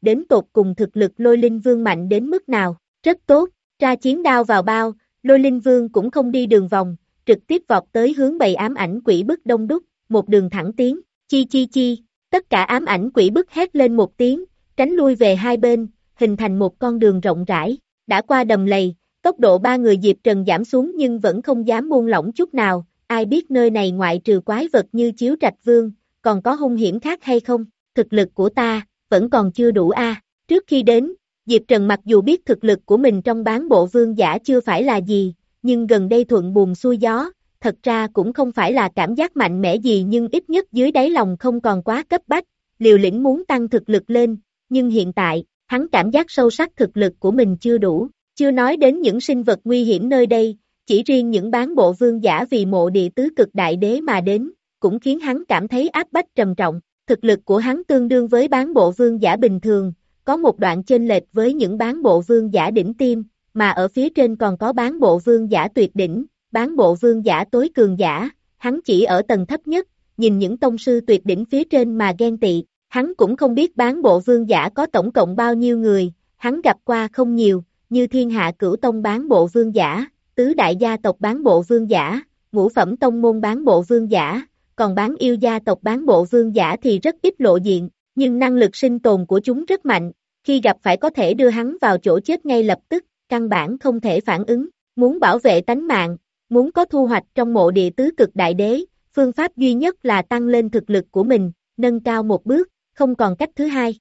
đến tột cùng thực lực Lôi Linh Vương mạnh đến mức nào, rất tốt, tra chiến đao vào bao, Lôi Linh Vương cũng không đi đường vòng, trực tiếp vọt tới hướng bầy ám ảnh quỷ bức đông đúc, một đường thẳng tiến, chi chi chi, tất cả ám ảnh quỷ bức hét lên một tiếng, tránh lui về hai bên, hình thành một con đường rộng rãi, đã qua đầm lầy, tốc độ ba người Diệp Trần giảm xuống nhưng vẫn không dám buông lỏng chút nào, ai biết nơi này ngoại trừ quái vật như Chiếu Trạch Vương, còn có hung hiểm khác hay không, thực lực của ta, vẫn còn chưa đủ a. Trước khi đến, Diệp Trần mặc dù biết thực lực của mình trong bán bộ vương giả chưa phải là gì, nhưng gần đây thuận buồm xuôi gió, thật ra cũng không phải là cảm giác mạnh mẽ gì nhưng ít nhất dưới đáy lòng không còn quá cấp bách, liều lĩnh muốn tăng thực lực lên, nhưng hiện tại, hắn cảm giác sâu sắc thực lực của mình chưa đủ, chưa nói đến những sinh vật nguy hiểm nơi đây, chỉ riêng những bán bộ vương giả vì mộ địa tứ cực đại đế mà đến, cũng khiến hắn cảm thấy áp bách trầm trọng, thực lực của hắn tương đương với bán bộ vương giả bình thường, có một đoạn chênh lệch với những bán bộ vương giả đỉnh tiêm, mà ở phía trên còn có bán bộ vương giả tuyệt đỉnh, bán bộ vương giả tối cường giả, hắn chỉ ở tầng thấp nhất, nhìn những tông sư tuyệt đỉnh phía trên mà ghen tị, hắn cũng không biết bán bộ vương giả có tổng cộng bao nhiêu người, hắn gặp qua không nhiều, như thiên hạ cửu tông bán bộ vương giả, tứ đại gia tộc bán bộ vương giả, ngũ phẩm tông môn bán bộ vương giả, còn bán yêu gia tộc bán bộ vương giả thì rất ít lộ diện, nhưng năng lực sinh tồn của chúng rất mạnh, khi gặp phải có thể đưa hắn vào chỗ chết ngay lập tức, căn bản không thể phản ứng, muốn bảo vệ tánh mạng, muốn có thu hoạch trong mộ địa tứ cực đại đế, phương pháp duy nhất là tăng lên thực lực của mình, nâng cao một bước, không còn cách thứ hai.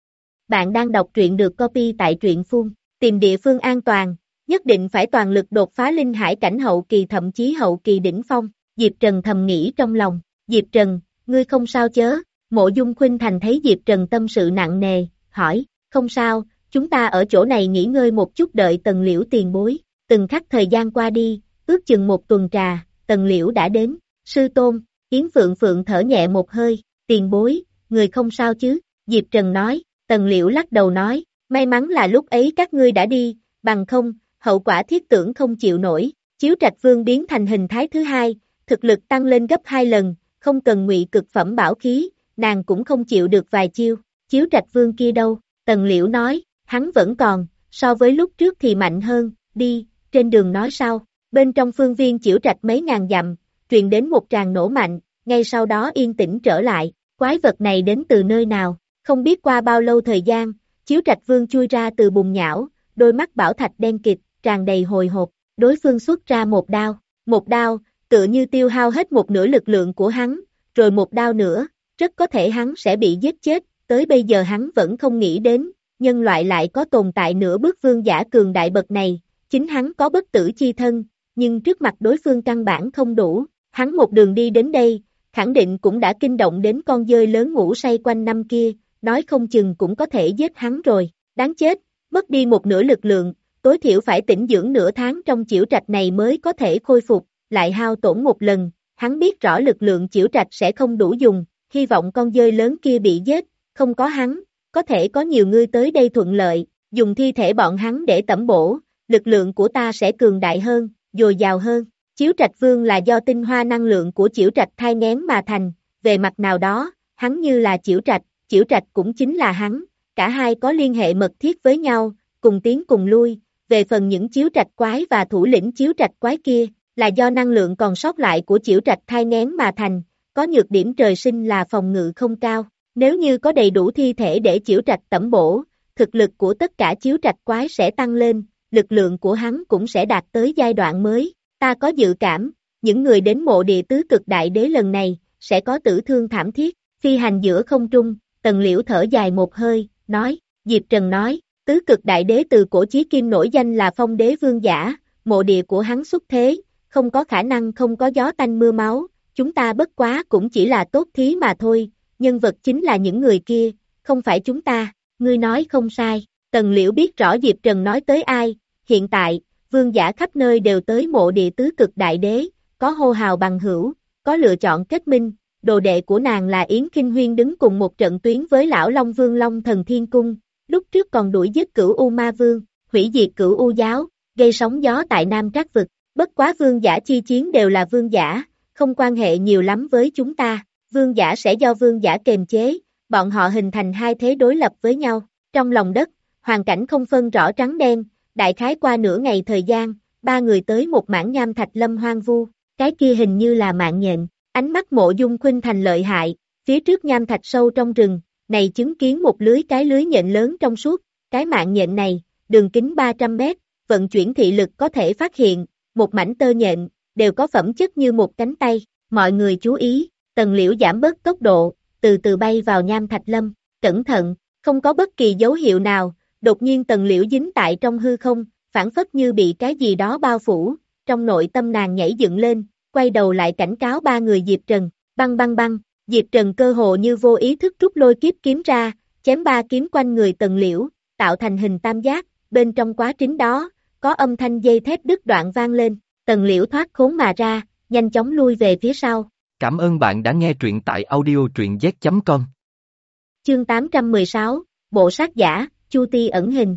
Bạn đang đọc truyện được copy tại truyện phun, tìm địa phương an toàn, nhất định phải toàn lực đột phá linh hải cảnh hậu kỳ thậm chí hậu kỳ đỉnh phong, Diệp Trần thầm nghĩ trong lòng, Diệp Trần, ngươi không sao chớ, Mộ Dung Khuynh Thành thấy Diệp Trần tâm sự nặng nề, hỏi, không sao, chúng ta ở chỗ này nghỉ ngơi một chút đợi Tần Liễu tiền bối, từng khắc thời gian qua đi, ước chừng một tuần trà, Tần Liễu đã đến, sư tôn, Yến Phượng Phượng thở nhẹ một hơi, tiền bối, người không sao chứ, Diệp Trần nói, Tần Liễu lắc đầu nói, may mắn là lúc ấy các ngươi đã đi, bằng không, hậu quả thiết tưởng không chịu nổi, Chiếu Trạch Vương biến thành hình thái thứ hai, thực lực tăng lên gấp hai lần, không cần ngụy cực phẩm bảo khí, nàng cũng không chịu được vài chiêu, Chiếu Trạch Vương kia đâu, Tần Liễu nói, hắn vẫn còn, so với lúc trước thì mạnh hơn, đi, trên đường nói sau, bên trong phương viên Chiếu Trạch mấy ngàn dặm, truyền đến một tràng nổ mạnh, ngay sau đó yên tĩnh trở lại, quái vật này đến từ nơi nào, không biết qua bao lâu thời gian, Chiếu Trạch Vương chui ra từ bùn nhão, đôi mắt bảo thạch đen kịt, tràn đầy hồi hộp, đối phương xuất ra một đao, một đao, tựa như tiêu hao hết một nửa lực lượng của hắn, rồi một đao nữa, rất có thể hắn sẽ bị giết chết, tới bây giờ hắn vẫn không nghĩ đến, nhân loại lại có tồn tại nửa bước vương giả cường đại bậc này, chính hắn có bất tử chi thân, nhưng trước mặt đối phương căn bản không đủ, hắn một đường đi đến đây, khẳng định cũng đã kinh động đến con dơi lớn ngủ say quanh năm kia, nói không chừng cũng có thể giết hắn rồi, đáng chết, mất đi một nửa lực lượng, tối thiểu phải tĩnh dưỡng nửa tháng trong Chiểu Trạch này mới có thể khôi phục, lại hao tổn một lần, hắn biết rõ lực lượng Chiểu Trạch sẽ không đủ dùng, hy vọng con dơi lớn kia bị giết, không có hắn, có thể có nhiều người tới đây thuận lợi, dùng thi thể bọn hắn để tẩm bổ, lực lượng của ta sẽ cường đại hơn, dồi dào hơn. Chiếu Trạch Vương là do tinh hoa năng lượng của Chiểu Trạch thai nghén mà thành, về mặt nào đó, hắn như là Chiểu Trạch, Chiểu Trạch cũng chính là hắn, cả hai có liên hệ mật thiết với nhau, cùng tiến cùng lui, về phần những Chiếu Trạch quái và thủ lĩnh Chiếu Trạch quái kia, là do năng lượng còn sót lại của Chiểu Trạch thai nghén mà thành, có nhược điểm trời sinh là phòng ngự không cao, nếu như có đầy đủ thi thể để Chiểu Trạch tẩm bổ, thực lực của tất cả Chiếu Trạch quái sẽ tăng lên, lực lượng của hắn cũng sẽ đạt tới giai đoạn mới. Ta có dự cảm, những người đến mộ địa tứ cực đại đế lần này, sẽ có tử thương thảm thiết, phi hành giữa không trung, Tần Liễu thở dài một hơi, nói, Diệp Trần nói, tứ cực đại đế từ cổ chí kim nổi danh là phong đế vương giả, mộ địa của hắn xuất thế, không có khả năng không có gió tanh mưa máu, chúng ta bất quá cũng chỉ là tốt thí mà thôi, nhân vật chính là những người kia, không phải chúng ta, ngươi nói không sai, Tần Liễu biết rõ Diệp Trần nói tới ai, hiện tại, vương giả khắp nơi đều tới mộ địa tứ cực đại đế, có hô hào bằng hữu, có lựa chọn kết minh, đồ đệ của nàng là Yến Kinh Huyên đứng cùng một trận tuyến với lão Long Vương Long Thần Thiên Cung, lúc trước còn đuổi giết cửu U Ma Vương, hủy diệt cửu U giáo, gây sóng gió tại Nam Trác Vực, bất quá vương giả chi chiến đều là vương giả, không quan hệ nhiều lắm với chúng ta, vương giả sẽ do vương giả kềm chế, bọn họ hình thành hai thế đối lập với nhau, Trong lòng đất, hoàn cảnh không phân rõ trắng đen, đại khái qua nửa ngày thời gian, ba người tới một mảng nham thạch lâm hoang vu, cái kia hình như là mạng nhện, ánh mắt Mộ Dung Khuynh Thành lợi hại, phía trước nham thạch sâu trong rừng, này chứng kiến một lưới cái lưới nhện lớn trong suốt, cái mạng nhện này, đường kính ba trăm mét, vận chuyển thị lực có thể phát hiện, một mảnh tơ nhện, đều có phẩm chất như một cánh tay, mọi người chú ý, Tần Liễu giảm bớt tốc độ, từ từ bay vào nham thạch lâm, cẩn thận, không có bất kỳ dấu hiệu nào, đột nhiên Tần Liễu dính tại trong hư không, phản phất như bị cái gì đó bao phủ, trong nội tâm nàng nhảy dựng lên, quay đầu lại cảnh cáo ba người Diệp Trần, băng băng băng, Diệp Trần cơ hồ như vô ý thức rút lôi kiếp kiếm ra, chém ba kiếm quanh người Tần Liễu, tạo thành hình tam giác, bên trong quá trình đó, có âm thanh dây thép đứt đoạn vang lên, Tần Liễu thoát khốn mà ra, nhanh chóng lui về phía sau. Cảm ơn bạn đã nghe truyện tại audio truyện z chấm com. Chương tám trăm mười sáu, Bộ sát giả, Chu Ti ẩn hình.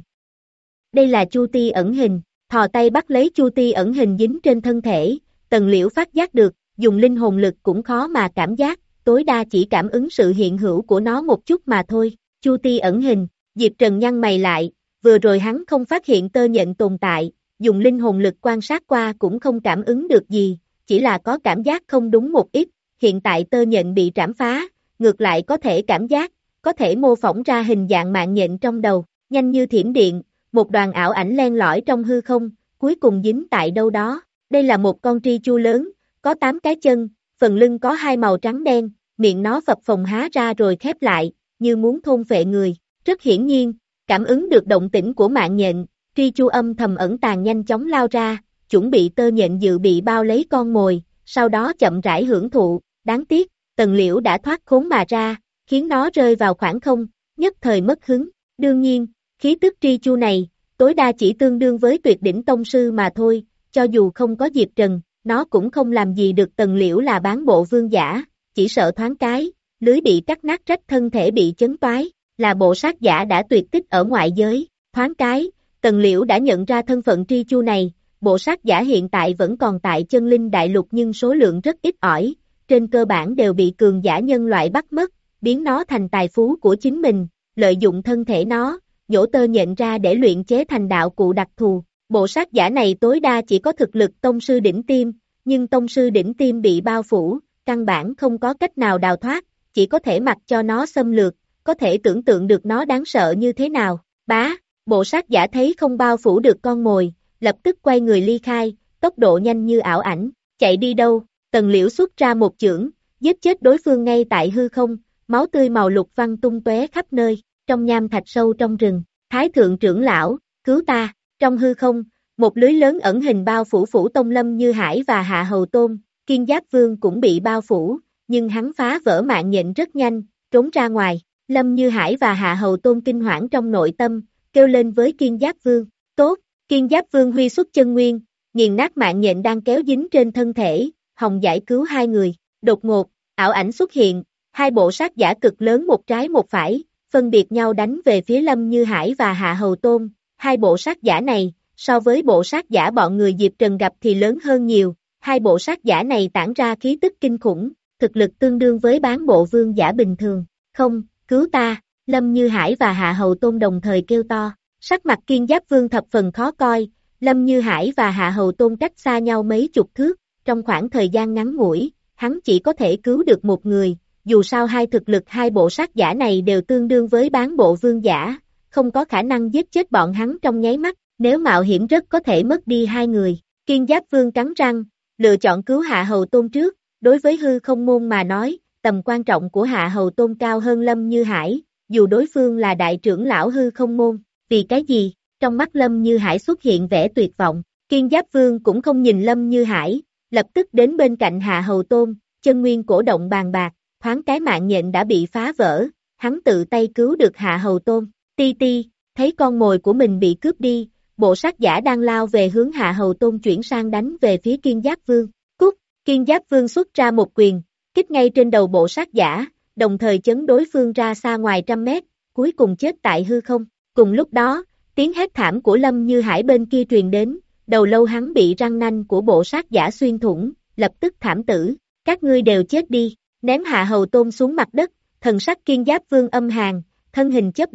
Đây là Chu Ti ẩn hình, thò tay bắt lấy Chu Ti ẩn hình dính trên thân thể, Tần Liễu phát giác được, dùng linh hồn lực cũng khó mà cảm giác, tối đa chỉ cảm ứng sự hiện hữu của nó một chút mà thôi. Chu Ti ẩn hình, Diệp Trần nhăn mày lại, vừa rồi hắn không phát hiện tơ nhện tồn tại, dùng linh hồn lực quan sát qua cũng không cảm ứng được gì, chỉ là có cảm giác không đúng một ít, hiện tại tơ nhện bị trảm phá, ngược lại có thể cảm giác, có thể mô phỏng ra hình dạng mạng nhện trong đầu, nhanh như thiểm điện, một đoàn ảo ảnh len lỏi trong hư không, cuối cùng dính tại đâu đó. Đây là một con tri chu lớn, có tám cái chân, phần lưng có hai màu trắng đen, miệng nó phập phồng há ra rồi khép lại, như muốn thôn phệ người. Rất hiển nhiên, cảm ứng được động tĩnh của mạng nhện, tri chu âm thầm ẩn tàng nhanh chóng lao ra, chuẩn bị tơ nhện dự bị bao lấy con mồi, sau đó chậm rãi hưởng thụ. Đáng tiếc, Tần Liễu đã thoát khốn mà ra, khiến nó rơi vào khoảng không, nhất thời mất hứng. Đương nhiên, khí tức tri chu này, tối đa chỉ tương đương với tuyệt đỉnh tông sư mà thôi, cho dù không có Diệp Trần, nó cũng không làm gì được Tần Liễu là bán bộ vương giả, chỉ sợ thoáng cái, lưới bị cắt nát rách thân thể bị chấn toái, là bộ sát giả đã tuyệt tích ở ngoại giới, thoáng cái, Tần Liễu đã nhận ra thân phận tri chu này, bộ sát giả hiện tại vẫn còn tại chân linh đại lục nhưng số lượng rất ít ỏi, trên cơ bản đều bị cường giả nhân loại bắt mất, biến nó thành tài phú của chính mình, lợi dụng thân thể nó, nhổ tơ nhện ra để luyện chế thành đạo cụ đặc thù. Bộ sát giả này tối đa chỉ có thực lực tông sư đỉnh tiêm, nhưng tông sư đỉnh tiêm bị bao phủ, căn bản không có cách nào đào thoát, chỉ có thể mặc cho nó xâm lược, có thể tưởng tượng được nó đáng sợ như thế nào. Bá, bộ sát giả thấy không bao phủ được con mồi, lập tức quay người ly khai, tốc độ nhanh như ảo ảnh, chạy đi đâu, Tần Liễu xuất ra một chưởng, giết chết đối phương ngay tại hư không, máu tươi màu lục văng tung tóe khắp nơi, trong nham thạch sâu trong rừng, Thái thượng trưởng lão, cứu ta, trong hư không, một lưới lớn ẩn hình bao phủ phủ tông Lâm Như Hải và Hạ Hầu Tôn, Kiên Giáp Vương cũng bị bao phủ, nhưng hắn phá vỡ mạng nhện rất nhanh, trốn ra ngoài, Lâm Như Hải và Hạ Hầu Tôn kinh hoảng trong nội tâm, kêu lên với Kiên Giáp Vương, tốt, Kiên Giáp Vương huy xuất chân nguyên, nghiền nát mạng nhện đang kéo dính trên thân thể, hòng giải cứu hai người, đột ngột, ảo ảnh xuất hiện, hai bộ sát giả cực lớn một trái một phải, phân biệt nhau đánh về phía Lâm Như Hải và Hạ Hầu Tôn, hai bộ sát giả này, so với bộ sát giả bọn người Diệp Trần gặp thì lớn hơn nhiều, hai bộ sát giả này tản ra khí tức kinh khủng, thực lực tương đương với bán bộ vương giả bình thường, không, cứu ta, Lâm Như Hải và Hạ Hầu Tôn đồng thời kêu to, sắc mặt Kiên Giáp Vương thập phần khó coi, Lâm Như Hải và Hạ Hầu Tôn cách xa nhau mấy chục thước, trong khoảng thời gian ngắn ngủi, hắn chỉ có thể cứu được một người, dù sao hai thực lực hai bộ sát giả này đều tương đương với bán bộ vương giả, không có khả năng giết chết bọn hắn trong nháy mắt, nếu mạo hiểm rất có thể mất đi hai người. Kiên Giáp Vương cắn răng, lựa chọn cứu Hạ Hầu Tôn trước, đối với hư không môn mà nói, tầm quan trọng của Hạ Hầu Tôn cao hơn Lâm Như Hải, dù đối phương là đại trưởng lão hư không môn, vì cái gì? Trong mắt Lâm Như Hải xuất hiện vẻ tuyệt vọng, Kiên Giáp Vương cũng không nhìn Lâm Như Hải, lập tức đến bên cạnh Hạ Hầu Tôn, chân nguyên cổ động bàn bạc, thoáng cái mạng nhện đã bị phá vỡ, hắn tự tay cứu được Hạ Hầu Tôn, ti ti, thấy con mồi của mình bị cướp đi, bộ sát giả đang lao về hướng Hạ Hầu Tôn chuyển sang đánh về phía Kiên Giáp Vương, cút, Kiên Giáp Vương xuất ra một quyền, kích ngay trên đầu bộ sát giả, đồng thời chấn đối phương ra xa ngoài trăm mét, cuối cùng chết tại hư không, cùng lúc đó, tiếng hét thảm của Lâm Như Hải bên kia truyền đến, đầu lâu hắn bị răng nanh của bộ sát giả xuyên thủng, lập tức thảm tử, các ngươi đều chết đi, ném Hạ Hầu Tôn xuống mặt đất, thần sắc Kiên Giáp Vương âm hàn, thân hình chớp động,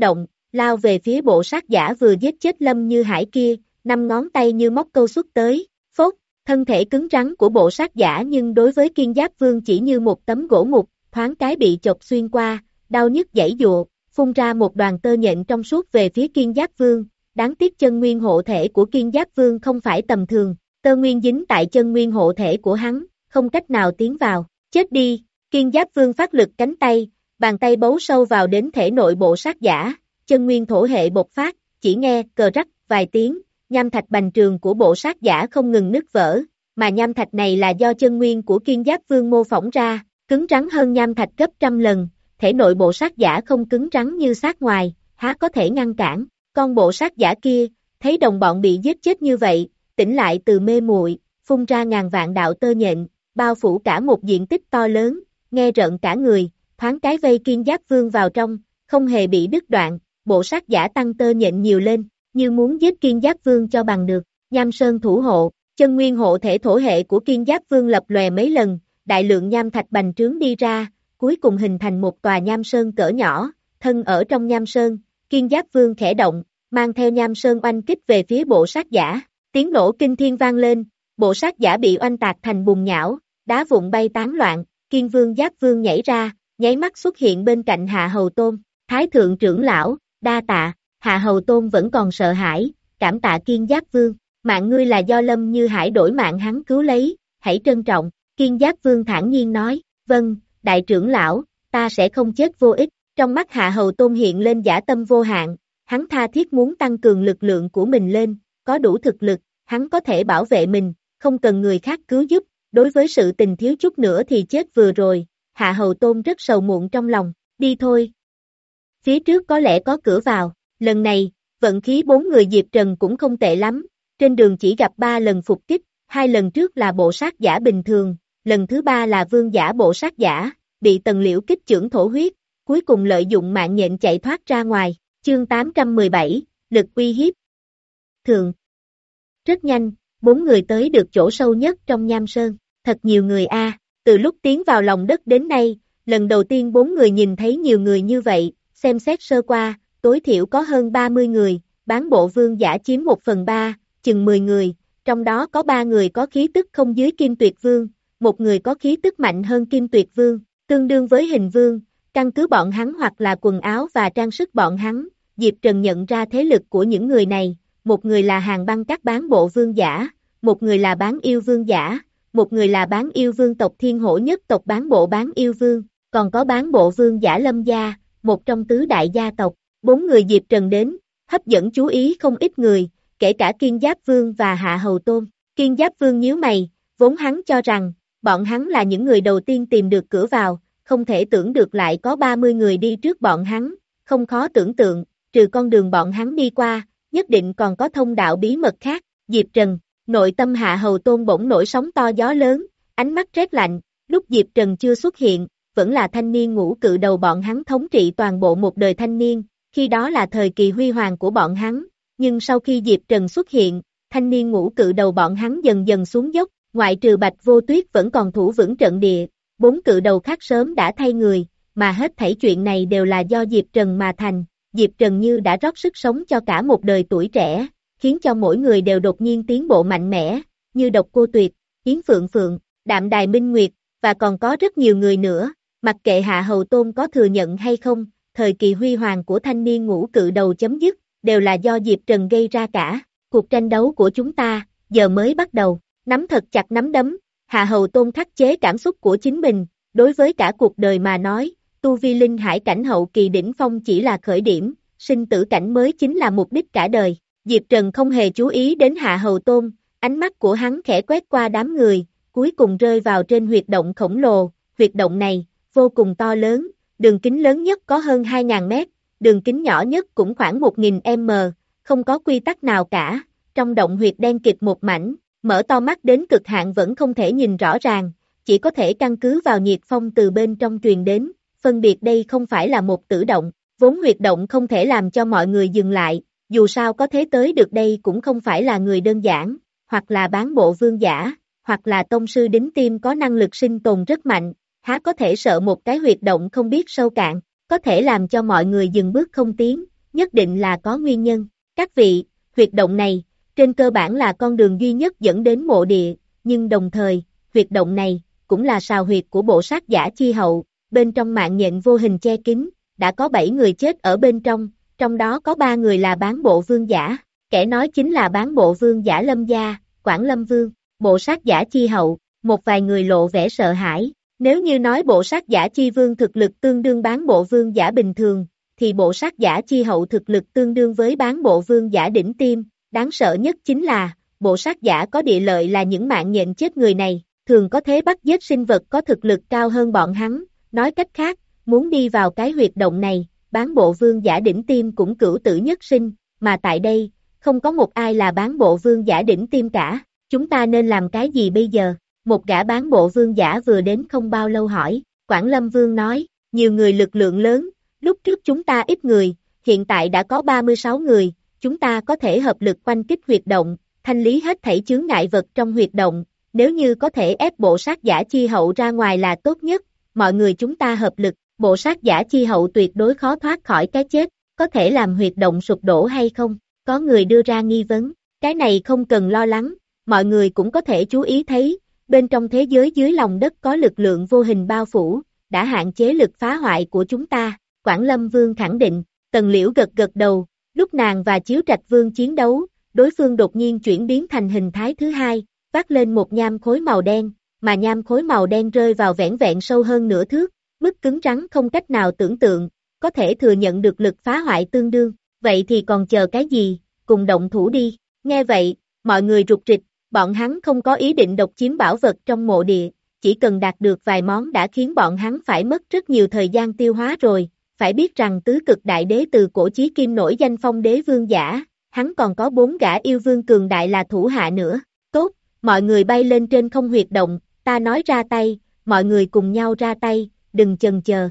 lao về phía bộ sát giả vừa giết chết Lâm Như Hải kia, năm ngón tay như móc câu xuất tới, phốt, thân thể cứng rắn của bộ sát giả nhưng đối với Kiên Giáp Vương chỉ như một tấm gỗ mục, thoáng cái bị chọc xuyên qua, đau nhức giãy giụa, phun ra một đoàn tơ nhện trong suốt về phía Kiên Giáp Vương, đáng tiếc chân nguyên hộ thể của Kiên Giáp Vương không phải tầm thường, tơ nguyên dính tại chân nguyên hộ thể của hắn, không cách nào tiến vào, chết đi, Kiên Giáp Vương phát lực cánh tay, bàn tay bấu sâu vào đến thể nội bộ sát giả, chân nguyên thổ hệ bộc phát, chỉ nghe cờ rắc vài tiếng, nham thạch bành trường của bộ sát giả không ngừng nứt vỡ, mà nham thạch này là do chân nguyên của Kiên Giáp Vương mô phỏng ra, cứng rắn hơn nham thạch gấp trăm lần, thể nội bộ sát giả không cứng rắn như xác ngoài, há có thể ngăn cản, con bộ sát giả kia, thấy đồng bọn bị giết chết như vậy, tỉnh lại từ mê muội, phun ra ngàn vạn đạo tơ nhện, bao phủ cả một diện tích to lớn, nghe rợn cả người, thoáng cái vây Kiên Giáp Vương vào trong, không hề bị đứt đoạn, bộ sát giả tăng tơ nhện nhiều lên, như muốn giết Kiên Giáp Vương cho bằng được, nham sơn thủ hộ, chân nguyên hộ thể thổ hệ của Kiên Giáp Vương lập lòe mấy lần, đại lượng nham thạch bành trướng đi ra, cuối cùng hình thành một tòa nham sơn cỡ nhỏ, thân ở trong nham sơn, Kiên Giáp Vương khẽ động, mang theo nham sơn oanh kích về phía bộ sát giả, tiếng nổ kinh thiên vang lên, bộ sát giả bị oanh tạc thành bùn nhão, đá vụn bay tán loạn, Kiên Vương Giáp Vương nhảy ra, nháy mắt xuất hiện bên cạnh Hạ Hầu Tôn, Thái Thượng trưởng lão, đa tạ, Hạ Hầu Tôn vẫn còn sợ hãi, cảm tạ Kiên Giáp Vương, mạng ngươi là do Lâm Như Hải đổi mạng hắn cứu lấy, hãy trân trọng, Kiên Giáp Vương thản nhiên nói, vâng, đại trưởng lão, ta sẽ không chết vô ích, trong mắt Hạ Hầu Tôn hiện lên dã tâm vô hạn, hắn tha thiết muốn tăng cường lực lượng của mình lên, có đủ thực lực, hắn có thể bảo vệ mình, không cần người khác cứu giúp, đối với sự tình thiếu chút nữa thì chết vừa rồi, Hạ Hầu Tôn rất sầu muộn trong lòng, đi thôi. Phía trước có lẽ có cửa vào, lần này, vận khí bốn người Diệp Trần cũng không tệ lắm, trên đường chỉ gặp ba lần phục kích, hai lần trước là bộ sát giả bình thường, lần thứ ba là vương giả bộ sát giả, bị Tần Liễu kích chưởng thổ huyết, cuối cùng lợi dụng mạng nhện chạy thoát ra ngoài, chương tám trăm mười bảy, lực uy hiếp. Thường. Rất nhanh, bốn người tới được chỗ sâu nhất trong nham sơn, thật nhiều người a. Từ lúc tiến vào lòng đất đến nay, lần đầu tiên bốn người nhìn thấy nhiều người như vậy, xem xét sơ qua, tối thiểu có hơn ba mươi người, bán bộ vương giả chiếm một phần ba, chừng mười người, trong đó có ba người có khí tức không dưới Kim Tuyệt Vương, một người có khí tức mạnh hơn Kim Tuyệt Vương, tương đương với Hình Vương, căn cứ bọn hắn hoặc là quần áo và trang sức bọn hắn, Diệp Trần nhận ra thế lực của những người này, một người là Hàng Băng các bán bộ vương giả, một người là bán yêu vương giả, một người là bán yêu vương tộc Thiên Hổ nhất tộc bán bộ bán yêu vương, còn có bán bộ vương giả Lâm gia, một trong tứ đại gia tộc, bốn người Diệp Trần đến, hấp dẫn chú ý không ít người, kể cả Kiên Giáp Vương và Hạ Hầu Tôn. Kiên Giáp Vương nhíu mày, vốn hắn cho rằng, bọn hắn là những người đầu tiên tìm được cửa vào, không thể tưởng được lại có ba mươi người đi trước bọn hắn, không khó tưởng tượng, trừ con đường bọn hắn đi qua, nhất định còn có thông đạo bí mật khác. Diệp Trần, nội tâm Hạ Hầu Tôn bỗng nổi sóng to gió lớn, ánh mắt rét lạnh, lúc Diệp Trần chưa xuất hiện, vẫn là thanh niên ngũ cự đầu bọn hắn thống trị toàn bộ một đời thanh niên, khi đó là thời kỳ huy hoàng của bọn hắn, nhưng sau khi Diệp Trần xuất hiện, thanh niên ngũ cự đầu bọn hắn dần dần xuống dốc, ngoại trừ Bạch Vô Tuyết vẫn còn thủ vững trận địa, bốn cự đầu khác sớm đã thay người, mà hết thảy chuyện này đều là do Diệp Trần mà thành, Diệp Trần như đã rót sức sống cho cả một đời tuổi trẻ, khiến cho mỗi người đều đột nhiên tiến bộ mạnh mẽ, như Độc Cô Tuyệt, Yến Phượng Phượng, Đạm Đài Minh Nguyệt, và còn có rất nhiều người nữa, mặc kệ Hạ Hầu Tôn có thừa nhận hay không, thời kỳ huy hoàng của thanh niên ngũ cự đầu chấm dứt, đều là do Diệp Trần gây ra cả, cuộc tranh đấu của chúng ta, giờ mới bắt đầu, nắm thật chặt nắm đấm, Hạ Hầu Tôn khắc chế cảm xúc của chính mình, đối với cả cuộc đời mà nói, tu vi linh hải cảnh hậu kỳ đỉnh phong chỉ là khởi điểm, sinh tử cảnh mới chính là mục đích cả đời. Diệp Trần không hề chú ý đến Hạ Hầu Tôn, ánh mắt của hắn khẽ quét qua đám người, cuối cùng rơi vào trên huyệt động khổng lồ, huyệt động này, vô cùng to lớn, đường kính lớn nhất có hơn hai nghìn mét, đường kính nhỏ nhất cũng khoảng một nghìn mét, không có quy tắc nào cả, trong động huyệt đen kịt một mảnh, mở to mắt đến cực hạn vẫn không thể nhìn rõ ràng, chỉ có thể căn cứ vào nhiệt phong từ bên trong truyền đến, phân biệt đây không phải là một tử động, vốn huyệt động không thể làm cho mọi người dừng lại, dù sao có thế tới được đây cũng không phải là người đơn giản, hoặc là bán bộ vương giả, hoặc là tông sư đính tim có năng lực sinh tồn rất mạnh, há có thể sợ một cái huyệt động không biết sâu cạn, có thể làm cho mọi người dừng bước không tiến, nhất định là có nguyên nhân. Các vị, huyệt động này, trên cơ bản là con đường duy nhất dẫn đến mộ địa, nhưng đồng thời, huyệt động này, cũng là sào huyệt của bộ sát giả chi hậu, bên trong mạng nhện vô hình che kín, đã có bảy người chết ở bên trong, trong đó có ba người là bán bộ vương giả, kẻ nói chính là bán bộ vương giả Lâm Gia, Quảng Lâm Vương, bộ sát giả chi hậu, một vài người lộ vẻ sợ hãi, nếu như nói bộ sát giả chi vương thực lực tương đương bán bộ vương giả bình thường, thì bộ sát giả chi hậu thực lực tương đương với bán bộ vương giả đỉnh tiêm, đáng sợ nhất chính là, bộ sát giả có địa lợi là những mạng nhện chết người này, thường có thế bắt giết sinh vật có thực lực cao hơn bọn hắn, nói cách khác, muốn đi vào cái huyệt động này, bán bộ vương giả đỉnh tiêm cũng cửu tử nhất sinh, mà tại đây, không có một ai là bán bộ vương giả đỉnh tiêm cả, chúng ta nên làm cái gì bây giờ? Một gã bán bộ vương giả vừa đến không bao lâu hỏi, Quảng Lâm Vương nói, nhiều người lực lượng lớn, lúc trước chúng ta ít người, hiện tại đã có ba mươi sáu người, chúng ta có thể hợp lực quanh kích huyệt động, thanh lý hết thảy chướng ngại vật trong huyệt động, nếu như có thể ép bộ sát giả chi hậu ra ngoài là tốt nhất, mọi người chúng ta hợp lực, bộ sát giả chi hậu tuyệt đối khó thoát khỏi cái chết, có thể làm huyệt động sụp đổ hay không? Có người đưa ra nghi vấn, cái này không cần lo lắng, mọi người cũng có thể chú ý thấy, bên trong thế giới dưới lòng đất có lực lượng vô hình bao phủ, đã hạn chế lực phá hoại của chúng ta, Quảng Lâm Vương khẳng định, Tần Liễu gật gật đầu, lúc nàng và Chiếu Trạch Vương chiến đấu, đối phương đột nhiên chuyển biến thành hình thái thứ hai, vác lên một nham khối màu đen, mà nham khối màu đen rơi vào vẻn vẹn sâu hơn nửa thước, mức cứng rắn không cách nào tưởng tượng, có thể thừa nhận được lực phá hoại tương đương, vậy thì còn chờ cái gì, cùng động thủ đi, nghe vậy, mọi người rụt rịch, bọn hắn không có ý định độc chiếm bảo vật trong mộ địa, chỉ cần đạt được vài món đã khiến bọn hắn phải mất rất nhiều thời gian tiêu hóa rồi, phải biết rằng tứ cực đại đế từ cổ chí kim nổi danh phong đế vương giả, hắn còn có bốn gã yêu vương cường đại là thủ hạ nữa, tốt, mọi người bay lên trên không huyệt động, ta nói ra tay, mọi người cùng nhau ra tay, đừng chần chờ.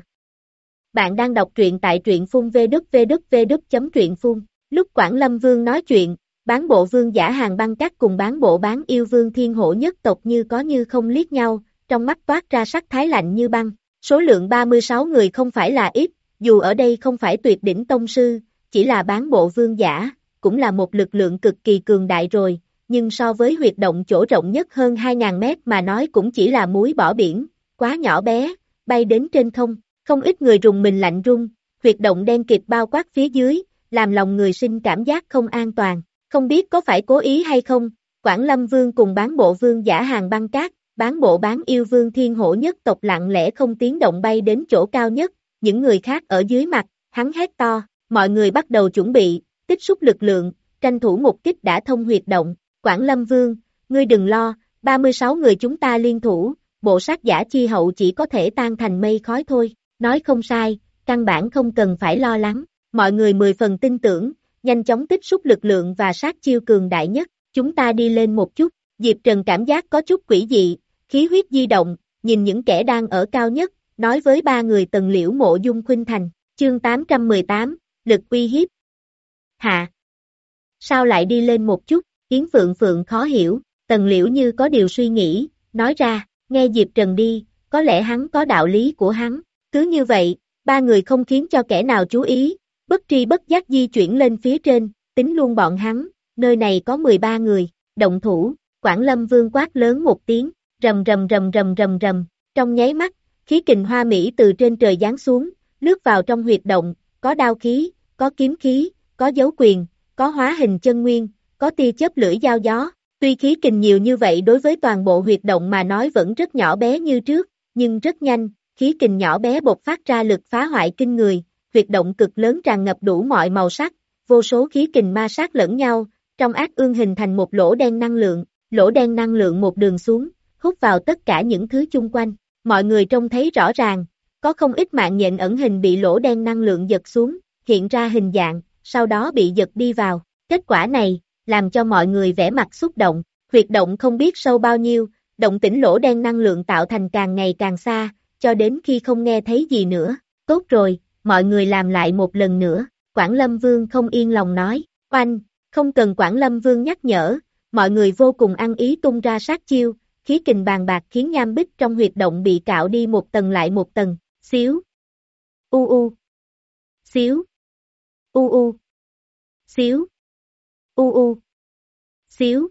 Bạn đang đọc truyện tại truyện phun vê đút vê đút vê đút chấm truyện phun, lúc Quảng Lâm Vương nói chuyện, bán bộ vương giả Hàng Băng Các cùng bán bộ bán yêu vương thiên hổ nhất tộc như có như không liếc nhau, trong mắt toát ra sắc thái lạnh như băng, số lượng ba mươi sáu người không phải là ít, dù ở đây không phải tuyệt đỉnh tông sư, chỉ là bán bộ vương giả, cũng là một lực lượng cực kỳ cường đại rồi, nhưng so với huyệt động chỗ rộng nhất hơn hai nghìn mét mà nói cũng chỉ là muối bỏ biển, quá nhỏ bé, bay đến trên không, không ít người rùng mình lạnh run, huyệt động đen kịt bao quát phía dưới, làm lòng người sinh cảm giác không an toàn, không biết có phải cố ý hay không, Quảng Lâm Vương cùng bán bộ vương giả Hàng Băng Các, bán bộ bán yêu vương thiên hổ nhất tộc lặng lẽ không tiếng động bay đến chỗ cao nhất, những người khác ở dưới mặt, hắn hét to, mọi người bắt đầu chuẩn bị, tích xúc lực lượng, tranh thủ một kích đã thông huyệt động, Quảng Lâm Vương, ngươi đừng lo, ba mươi sáu người chúng ta liên thủ, bộ sát giả chi hậu chỉ có thể tan thành mây khói thôi, nói không sai, căn bản không cần phải lo lắng, mọi người mười phần tin tưởng, nhanh chóng tích xúc lực lượng và sát chiêu cường đại nhất, chúng ta đi lên một chút, Diệp Trần cảm giác có chút quỷ dị, khí huyết di động, nhìn những kẻ đang ở cao nhất, nói với ba người Tần Liễu Mộ Dung Khuynh Thành, chương tám trăm mười tám, lực uy hiếp. Hạ! Sao lại đi lên một chút, Yến Phượng Phượng khó hiểu, Tần Liễu như có điều suy nghĩ, nói ra, nghe Diệp Trần đi, có lẽ hắn có đạo lý của hắn, cứ như vậy, ba người không khiến cho kẻ nào chú ý, bất tri bất giác di chuyển lên phía trên, tính luôn bọn hắn, nơi này có mười ba người, động thủ, Quảng Lâm Vương quát lớn một tiếng, rầm rầm rầm rầm rầm rầm, trong nháy mắt, khí kình hoa mỹ từ trên trời giáng xuống, lướt vào trong huyệt động, có đao khí, có kiếm khí, có dấu quyền, có hóa hình chân nguyên, có tia chớp lưỡi dao gió, tuy khí kình nhiều như vậy đối với toàn bộ huyệt động mà nói vẫn rất nhỏ bé như trước, nhưng rất nhanh, khí kình nhỏ bé bộc phát ra lực phá hoại kinh người, huyệt động cực lớn tràn ngập đủ mọi màu sắc, vô số khí kình ma sát lẫn nhau, trong ác ương hình thành một lỗ đen năng lượng, lỗ đen năng lượng một đường xuống, hút vào tất cả những thứ chung quanh, mọi người trông thấy rõ ràng, có không ít mạng nhện ẩn hình bị lỗ đen năng lượng giật xuống, hiện ra hình dạng, sau đó bị giật đi vào, kết quả này, làm cho mọi người vẻ mặt xúc động, huyệt động không biết sâu bao nhiêu, động tĩnh lỗ đen năng lượng tạo thành càng ngày càng xa, cho đến khi không nghe thấy gì nữa, tốt rồi, mọi người làm lại một lần nữa, Quảng Lâm Vương không yên lòng nói, oanh, không cần Quảng Lâm Vương nhắc nhở, mọi người vô cùng ăn ý tung ra sát chiêu, khí kình bàn bạc khiến nham bích trong huyệt động bị cạo đi một tầng lại một tầng, xíu, u u, xíu, U u. Xíu. U u. Xíu.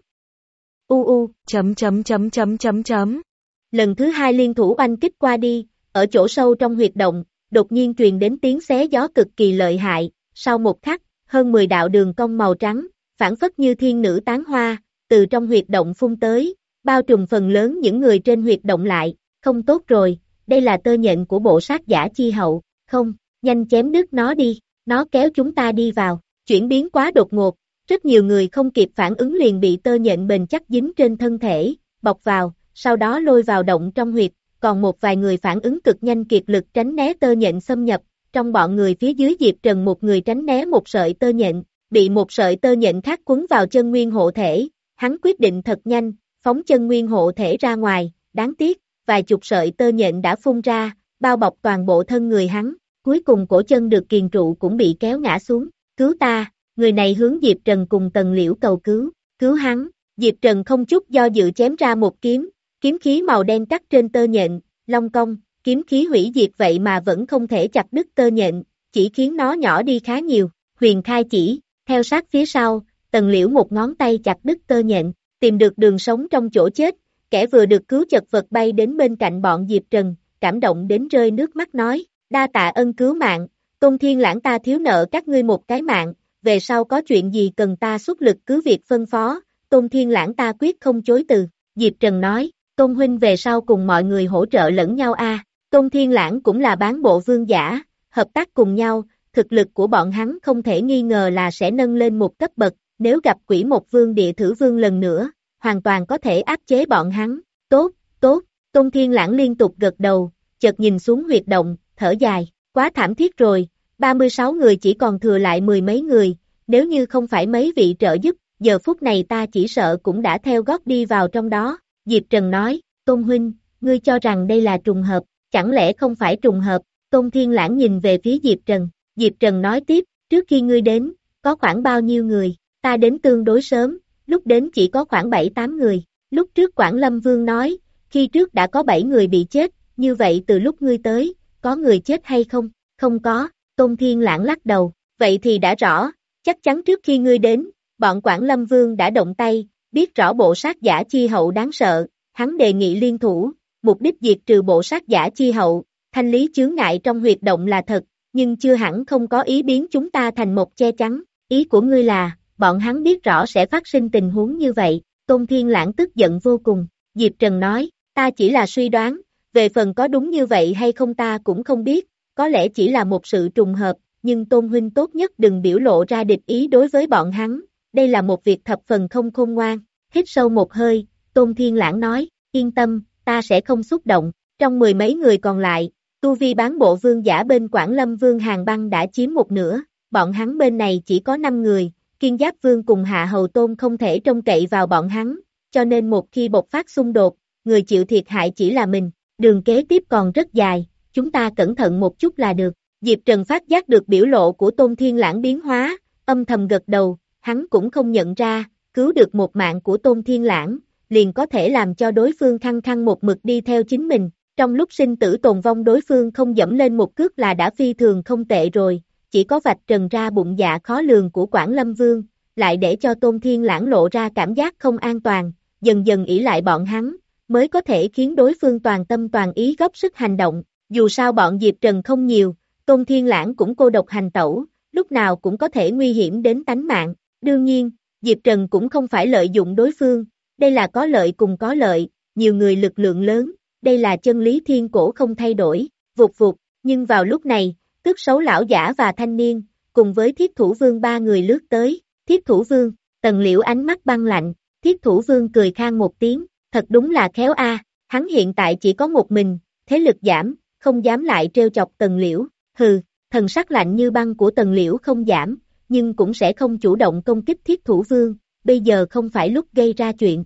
U u. Chấm chấm chấm chấm chấm chấm. Lần thứ hai liên thủ oanh kích qua đi, ở chỗ sâu trong huyệt động, đột nhiên truyền đến tiếng xé gió cực kỳ lợi hại, sau một khắc, hơn mười đạo đường cong màu trắng, phản phất như thiên nữ tán hoa, từ trong huyệt động phun tới, bao trùm phần lớn những người trên huyệt động lại, không tốt rồi, đây là tơ nhện của bộ sát giả chi hậu, không, nhanh chém đứt nó đi, nó kéo chúng ta đi vào, chuyển biến quá đột ngột, rất nhiều người không kịp phản ứng liền bị tơ nhện bền chắc dính trên thân thể, bọc vào, sau đó lôi vào động trong huyệt, còn một vài người phản ứng cực nhanh kiệt lực tránh né tơ nhện xâm nhập, trong bọn người phía dưới Diệp Trần một người tránh né một sợi tơ nhện, bị một sợi tơ nhện khác quấn vào chân nguyên hộ thể, hắn quyết định thật nhanh, phóng chân nguyên hộ thể ra ngoài, đáng tiếc, vài chục sợi tơ nhện đã phun ra, bao bọc toàn bộ thân người hắn, cuối cùng cổ chân được kiềng trụ cũng bị kéo ngã xuống, cứu ta, người này hướng Diệp Trần cùng Tần Liễu cầu cứu, cứu hắn, Diệp Trần không chút do dự chém ra một kiếm, kiếm khí màu đen cắt trên tơ nhện, long cong, kiếm khí hủy diệt vậy mà vẫn không thể chặt đứt tơ nhện, chỉ khiến nó nhỏ đi khá nhiều, huyền khai chỉ, theo sát phía sau, Tần Liễu một ngón tay chặt đứt tơ nhện, tìm được đường sống trong chỗ chết, kẻ vừa được cứu chật vật bay đến bên cạnh bọn Diệp Trần, cảm động đến rơi nước mắt nói, đa tạ ân cứu mạng, Tôn Thiên Lãng ta thiếu nợ các ngươi một cái mạng, về sau có chuyện gì cần ta xuất lực cứ việc phân phó, Tôn Thiên Lãng ta quyết không chối từ, Diệp Trần nói, Tôn huynh về sau cùng mọi người hỗ trợ lẫn nhau a. Tôn Thiên Lãng cũng là bán bộ vương giả, hợp tác cùng nhau, thực lực của bọn hắn không thể nghi ngờ là sẽ nâng lên một cấp bậc, nếu gặp Quỷ Một Vương Địa Thử Vương lần nữa, hoàn toàn có thể áp chế bọn hắn, tốt, tốt, Tôn Thiên Lãng liên tục gật đầu, chợt nhìn xuống huyệt động, thở dài, quá thảm thiết rồi, ba mươi sáu người chỉ còn thừa lại mười mấy người, nếu như không phải mấy vị trợ giúp, giờ phút này ta chỉ sợ cũng đã theo gót đi vào trong đó, Diệp Trần nói, Tôn huynh, ngươi cho rằng đây là trùng hợp, chẳng lẽ không phải trùng hợp, Tôn Thiên Lãng nhìn về phía Diệp Trần, Diệp Trần nói tiếp, trước khi ngươi đến, có khoảng bao nhiêu người, ta đến tương đối sớm, lúc đến chỉ có khoảng bảy tám người, lúc trước Quảng Lâm Vương nói, khi trước đã có bảy người bị chết, như vậy từ lúc ngươi tới, có người chết hay không, không có, Tôn Thiên Lãng lắc đầu, vậy thì đã rõ, chắc chắn trước khi ngươi đến, bọn Quảng Lâm Vương đã động tay, biết rõ bộ sát giả chi hậu đáng sợ, hắn đề nghị liên thủ, mục đích diệt trừ bộ sát giả chi hậu, thanh lý chướng ngại trong huyệt động là thật, nhưng chưa hẳn không có ý biến chúng ta thành một che chắn, ý của ngươi là, bọn hắn biết rõ sẽ phát sinh tình huống như vậy, Tôn Thiên Lãng tức giận vô cùng, Diệp Trần nói, ta chỉ là suy đoán, về phần có đúng như vậy hay không ta cũng không biết, có lẽ chỉ là một sự trùng hợp, nhưng Tôn huynh tốt nhất đừng biểu lộ ra địch ý đối với bọn hắn, đây là một việc thập phần không khôn ngoan, hít sâu một hơi, Tôn Thiên Lãng nói, yên tâm, ta sẽ không xúc động, trong mười mấy người còn lại, tu vi bán bộ vương giả bên Quảng Lâm Vương Hàng Băng đã chiếm một nửa, bọn hắn bên này chỉ có năm người, Kiên Giáp Vương cùng Hạ Hầu Tôn không thể trông cậy vào bọn hắn, cho nên một khi bộc phát xung đột, người chịu thiệt hại chỉ là mình, đường kế tiếp còn rất dài, chúng ta cẩn thận một chút là được, Diệp Trần phát giác được biểu lộ của Tôn Thiên Lãng biến hóa, âm thầm gật đầu, hắn cũng không nhận ra, cứu được một mạng của Tôn Thiên Lãng, liền có thể làm cho đối phương khăng khăng một mực đi theo chính mình, trong lúc sinh tử tồn vong đối phương không dẫm lên một cước là đã phi thường không tệ rồi, chỉ có vạch trần ra bụng dạ khó lường của Quảng Lâm Vương, lại để cho Tôn Thiên Lãng lộ ra cảm giác không an toàn, dần dần ỷ lại bọn hắn, mới có thể khiến đối phương toàn tâm toàn ý góp sức hành động, dù sao bọn Diệp Trần không nhiều, Tôn Thiên Lãng cũng cô độc hành tẩu, lúc nào cũng có thể nguy hiểm đến tánh mạng, đương nhiên, Diệp Trần cũng không phải lợi dụng đối phương, đây là có lợi cùng có lợi, nhiều người lực lượng lớn, đây là chân lý thiên cổ không thay đổi, vụt vụt, nhưng vào lúc này, tức xấu lão giả và thanh niên, cùng với thiết thủ vương ba người lướt tới, thiết thủ vương, Tần Liễu ánh mắt băng lạnh, thiết thủ vương cười khang một tiếng, thật đúng là khéo a, hắn hiện tại chỉ có một mình, thế lực giảm, không dám lại trêu chọc Tần Liễu, hừ, thần sắc lạnh như băng của Tần Liễu không giảm, nhưng cũng sẽ không chủ động công kích thiết thủ vương, bây giờ không phải lúc gây ra chuyện.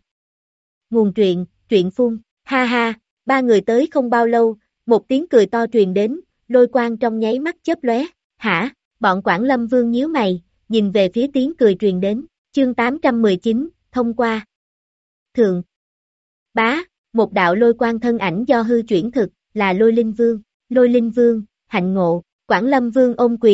Nguồn truyện, truyện phun, ha ha, ba người tới không bao lâu, một tiếng cười to truyền đến, lôi quang trong nháy mắt chớp lóe, hả, bọn Quảng Lâm Vương nhíu mày, nhìn về phía tiếng cười truyền đến, chương tám trăm mười chín, thông qua. Thượng, bá, một đạo lôi quang thân ảnh do hư chuyển thực, là Lôi Linh Vương, Lôi Linh Vương, hạnh ngộ, Quảng Lâm Vương ôm quyền,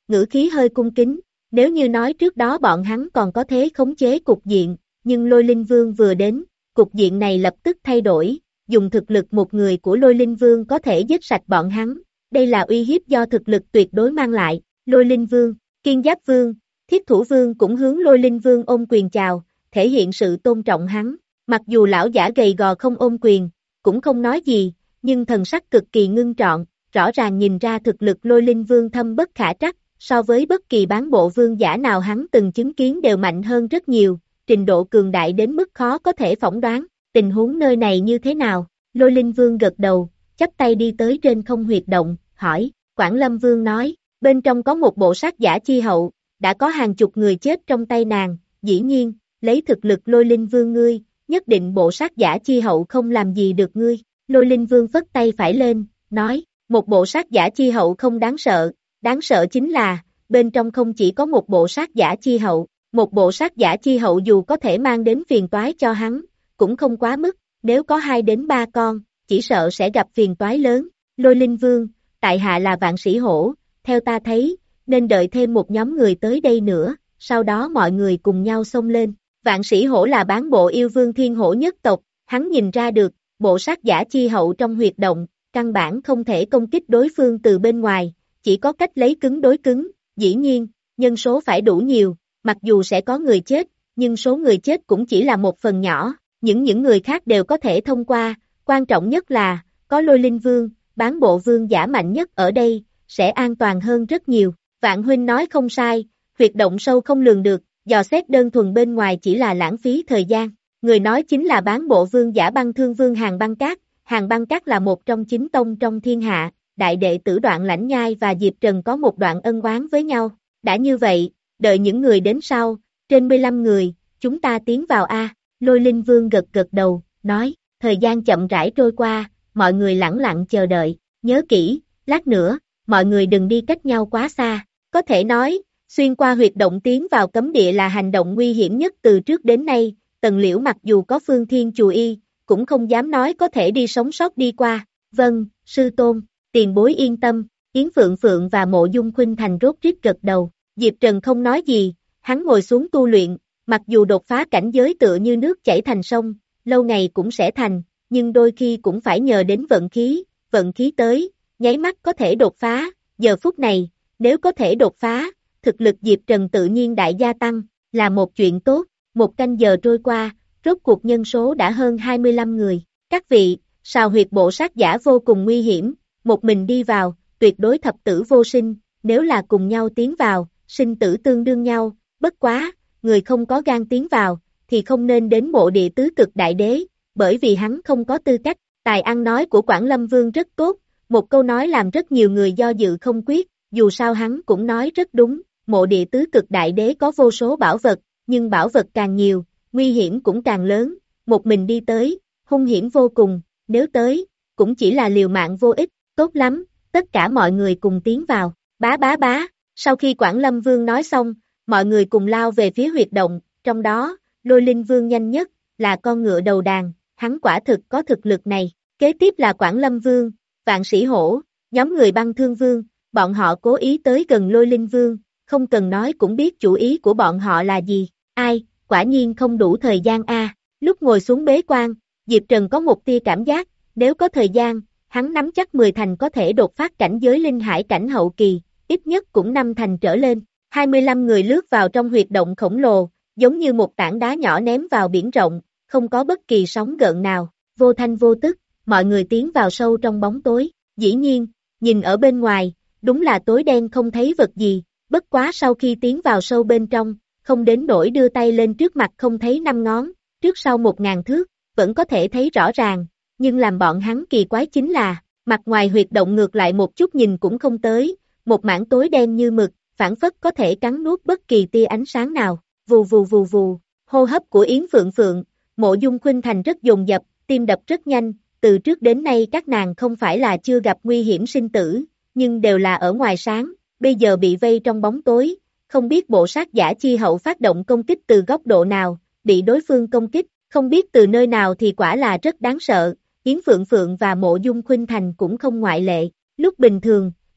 ngữ khí hơi cung kính, nếu như nói trước đó bọn hắn còn có thế khống chế cục diện, nhưng Lôi Linh Vương vừa đến, cục diện này lập tức thay đổi, dùng thực lực một người của Lôi Linh Vương có thể giết sạch bọn hắn, đây là uy hiếp do thực lực tuyệt đối mang lại, Lôi Linh Vương, Kiên Giáp Vương, Thiết Thủ Vương cũng hướng Lôi Linh Vương ôm quyền chào, thể hiện sự tôn trọng hắn, mặc dù lão giả gầy gò không ôm quyền, cũng không nói gì, nhưng thần sắc cực kỳ ngưng trọn, rõ ràng nhìn ra thực lực Lôi Linh Vương thâm bất khả trắc, so với bất kỳ bán bộ vương giả nào hắn từng chứng kiến đều mạnh hơn rất nhiều, trình độ cường đại đến mức khó có thể phỏng đoán, tình huống nơi này như thế nào, Lôi Linh Vương gật đầu, chắp tay đi tới trên không huyệt động, hỏi, Quảng Lâm Vương nói, bên trong có một bộ sát giả chi hậu, đã có hàng chục người chết trong tay nàng, dĩ nhiên, lấy thực lực Lôi Linh Vương ngươi, nhất định bộ sát giả chi hậu không làm gì được ngươi, Lôi Linh Vương phất tay phải lên, nói, một bộ sát giả chi hậu không đáng sợ, đáng sợ chính là, bên trong không chỉ có một bộ sát giả chi hậu, một bộ sát giả chi hậu dù có thể mang đến phiền toái cho hắn, cũng không quá mức, nếu có hai đến ba con, chỉ sợ sẽ gặp phiền toái lớn, Lôi Linh Vương, tại hạ là Vạn Sĩ Hổ, theo ta thấy, nên đợi thêm một nhóm người tới đây nữa, sau đó mọi người cùng nhau xông lên, Vạn Sĩ Hổ là bán bộ yêu vương thiên hổ nhất tộc, hắn nhìn ra được, bộ sát giả chi hậu trong huyệt động, căn bản không thể công kích đối phương từ bên ngoài, chỉ có cách lấy cứng đối cứng, dĩ nhiên, nhân số phải đủ nhiều, mặc dù sẽ có người chết, nhưng số người chết cũng chỉ là một phần nhỏ, những những người khác đều có thể thông qua, quan trọng nhất là, có Lôi Linh Vương, bán bộ vương giả mạnh nhất ở đây, sẽ an toàn hơn rất nhiều, Vạn Huynh nói không sai, huyệt động sâu không lường được, dò xét đơn thuần bên ngoài chỉ là lãng phí thời gian, người nói chính là bán bộ vương giả Băng Thương Vương Hàn Băng Cát, Hàn Băng Cát là một trong chín tông trong thiên hạ, đại đệ tử Đoạn Lãnh Nhai và Diệp Trần có một đoạn ân oán với nhau, đã như vậy, đợi những người đến sau, trên mười lăm người, chúng ta tiến vào A, Lôi Linh Vương gật gật đầu, nói, thời gian chậm rãi trôi qua, mọi người lẳng lặng chờ đợi, nhớ kỹ, lát nữa, mọi người đừng đi cách nhau quá xa, có thể nói, xuyên qua huyệt động tiến vào cấm địa là hành động nguy hiểm nhất từ trước đến nay, Tần Liễu mặc dù có phương thiên chù y, cũng không dám nói có thể đi sống sót đi qua, vâng, sư tôn, tiền bối yên tâm, Yến Phượng Phượng và Mộ Dung Khuynh Thành rốt rít gật đầu, Diệp Trần không nói gì, hắn ngồi xuống tu luyện, mặc dù đột phá cảnh giới tựa như nước chảy thành sông, lâu ngày cũng sẽ thành, nhưng đôi khi cũng phải nhờ đến vận khí, vận khí tới, nháy mắt có thể đột phá, giờ phút này, nếu có thể đột phá, thực lực Diệp Trần tự nhiên đại gia tăng, là một chuyện tốt, một canh giờ trôi qua, rốt cuộc nhân số đã hơn hai mươi lăm người, các vị, sào huyệt bộ sát giả vô cùng nguy hiểm, một mình đi vào, tuyệt đối thập tử vô sinh, nếu là cùng nhau tiến vào, sinh tử tương đương nhau, bất quá, người không có gan tiến vào, thì không nên đến mộ địa tứ cực đại đế, bởi vì hắn không có tư cách, tài ăn nói của Quảng Lâm Vương rất tốt, một câu nói làm rất nhiều người do dự không quyết, dù sao hắn cũng nói rất đúng, mộ địa tứ cực đại đế có vô số bảo vật, nhưng bảo vật càng nhiều, nguy hiểm cũng càng lớn, một mình đi tới, hung hiểm vô cùng, nếu tới, cũng chỉ là liều mạng vô ích, tốt lắm, tất cả mọi người cùng tiến vào, bá bá bá, sau khi Quảng Lâm Vương nói xong, mọi người cùng lao về phía huyệt động, trong đó, Lôi Linh Vương nhanh nhất, là con ngựa đầu đàn, hắn quả thực có thực lực này, kế tiếp là Quảng Lâm Vương, Vạn Sĩ Hổ, nhóm người Băng Thương Vương, bọn họ cố ý tới gần Lôi Linh Vương, không cần nói cũng biết chủ ý của bọn họ là gì, ai, quả nhiên không đủ thời gian a. Lúc ngồi xuống bế quan, Diệp Trần có một tia cảm giác, nếu có thời gian, hắn nắm chắc mười thành có thể đột phát cảnh giới linh hải cảnh hậu kỳ, ít nhất cũng năm thành trở lên, hai mươi lăm người lướt vào trong huyệt động khổng lồ, giống như một tảng đá nhỏ ném vào biển rộng, không có bất kỳ sóng gợn nào, vô thanh vô tức, mọi người tiến vào sâu trong bóng tối, dĩ nhiên, nhìn ở bên ngoài, đúng là tối đen không thấy vật gì, bất quá sau khi tiến vào sâu bên trong, không đến nỗi đưa tay lên trước mặt không thấy năm ngón, trước sau một ngàn thước, vẫn có thể thấy rõ ràng, nhưng làm bọn hắn kỳ quái chính là, mặt ngoài huyệt động ngược lại một chút nhìn cũng không tới, một mảng tối đen như mực, phảng phất có thể cắn nuốt bất kỳ tia ánh sáng nào, vù vù vù vù, hô hấp của Yến Phượng Phượng, Mộ Dung Khuynh Thành rất dồn dập, tim đập rất nhanh, từ trước đến nay các nàng không phải là chưa gặp nguy hiểm sinh tử, nhưng đều là ở ngoài sáng, bây giờ bị vây trong bóng tối, không biết bộ sát giả chi hậu phát động công kích từ góc độ nào, bị đối phương công kích, không biết từ nơi nào thì quả là rất đáng sợ, Yến Phượng Phượng và Mộ Dung Khuynh Thành cũng không ngoại lệ, lúc bình thường,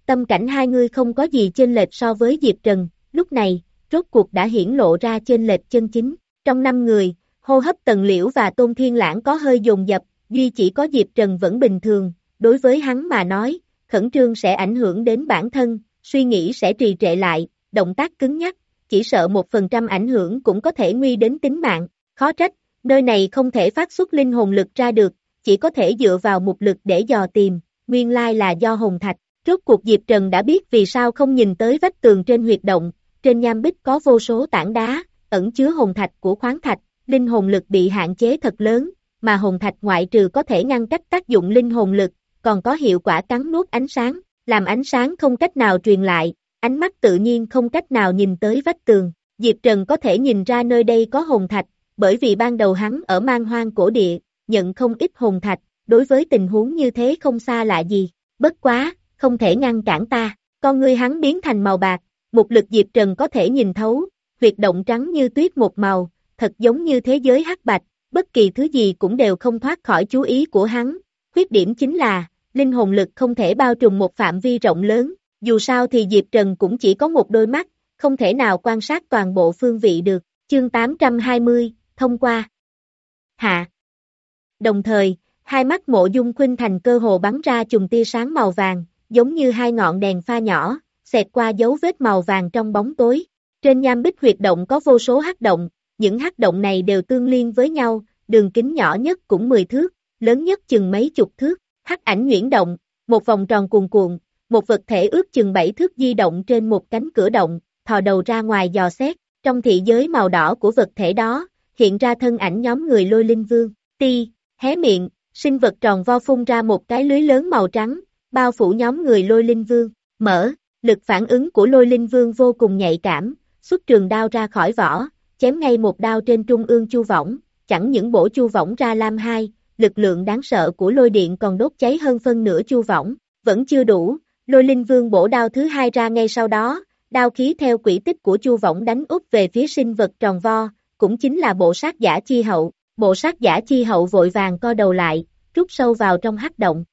tâm cảnh hai người không có gì chênh lệch so với Diệp Trần, lúc này, rốt cuộc đã hiển lộ ra chênh lệch chân chính. Trong năm người, hô hấp Tần Liễu và Tôn Thiên Lãng có hơi dồn dập, duy chỉ có Diệp Trần vẫn bình thường, đối với hắn mà nói, khẩn trương sẽ ảnh hưởng đến bản thân, suy nghĩ sẽ trì trệ lại, động tác cứng nhắc, chỉ sợ một phần trăm ảnh hưởng cũng có thể nguy đến tính mạng, khó trách, nơi này không thể phát xuất linh hồn lực ra được, chỉ có thể dựa vào mục lực để dò tìm, nguyên lai là do hồn thạch. Rốt cuộc Diệp Trần đã biết vì sao không nhìn tới vách tường trên huyệt động, trên nham bích có vô số tảng đá, ẩn chứa hồn thạch của khoáng thạch, linh hồn lực bị hạn chế thật lớn, mà hồn thạch ngoại trừ có thể ngăn cách tác dụng linh hồn lực, còn có hiệu quả cắn nuốt ánh sáng, làm ánh sáng không cách nào truyền lại, ánh mắt tự nhiên không cách nào nhìn tới vách tường. Diệp Trần có thể nhìn ra nơi đây có hồn thạch, bởi vì ban đầu hắn ở Man Hoang cổ địa, nhận không ít hồn thạch, đối với tình huống như thế không xa lạ gì, bất quá, không thể ngăn cản ta, con ngươi hắn biến thành màu bạc, một lực Diệp Trần có thể nhìn thấu, huyệt động trắng như tuyết một màu, thật giống như thế giới hắc bạch, bất kỳ thứ gì cũng đều không thoát khỏi chú ý của hắn, khuyết điểm chính là, linh hồn lực không thể bao trùm một phạm vi rộng lớn, dù sao thì Diệp Trần cũng chỉ có một đôi mắt, không thể nào quan sát toàn bộ phương vị được, chương tám trăm hai mươi, thông qua. Hạ. Đồng thời, hai mắt Mộ Dung Khuynh Thành cơ hồ bắn ra chùm tia sáng màu vàng, giống như hai ngọn đèn pha nhỏ, xẹt qua dấu vết màu vàng trong bóng tối. Trên nham bích huyệt động có vô số hắc động, những hắc động này đều tương liên với nhau, đường kính nhỏ nhất cũng mười thước, lớn nhất chừng mấy chục thước. Hắc ảnh nhuyễn động, một vòng tròn cuồn cuộn, một vật thể ước chừng bảy thước di động trên một cánh cửa động, thò đầu ra ngoài dò xét, trong thị giới màu đỏ của vật thể đó, hiện ra thân ảnh nhóm người Lôi Linh Vương. Ti, hé miệng, sinh vật tròn vo phun ra một cái lưới lớn màu trắng, bao phủ nhóm người Lôi Linh Vương. Mở, lực phản ứng của Lôi Linh Vương vô cùng nhạy cảm, xuất trường đao ra khỏi vỏ, chém ngay một đao trên trung ương chu võng, chẳng những bổ chu võng ra làm hai, lực lượng đáng sợ của lôi điện còn đốt cháy hơn phân nửa chu võng, vẫn chưa đủ, Lôi Linh Vương bổ đao thứ hai ra ngay sau đó, đao khí theo quỹ tích của chu võng đánh úp về phía sinh vật tròn vo, cũng chính là bộ sát giả chi hậu. Bộ sát giả chi hậu vội vàng co đầu lại, rút sâu vào trong hắc động.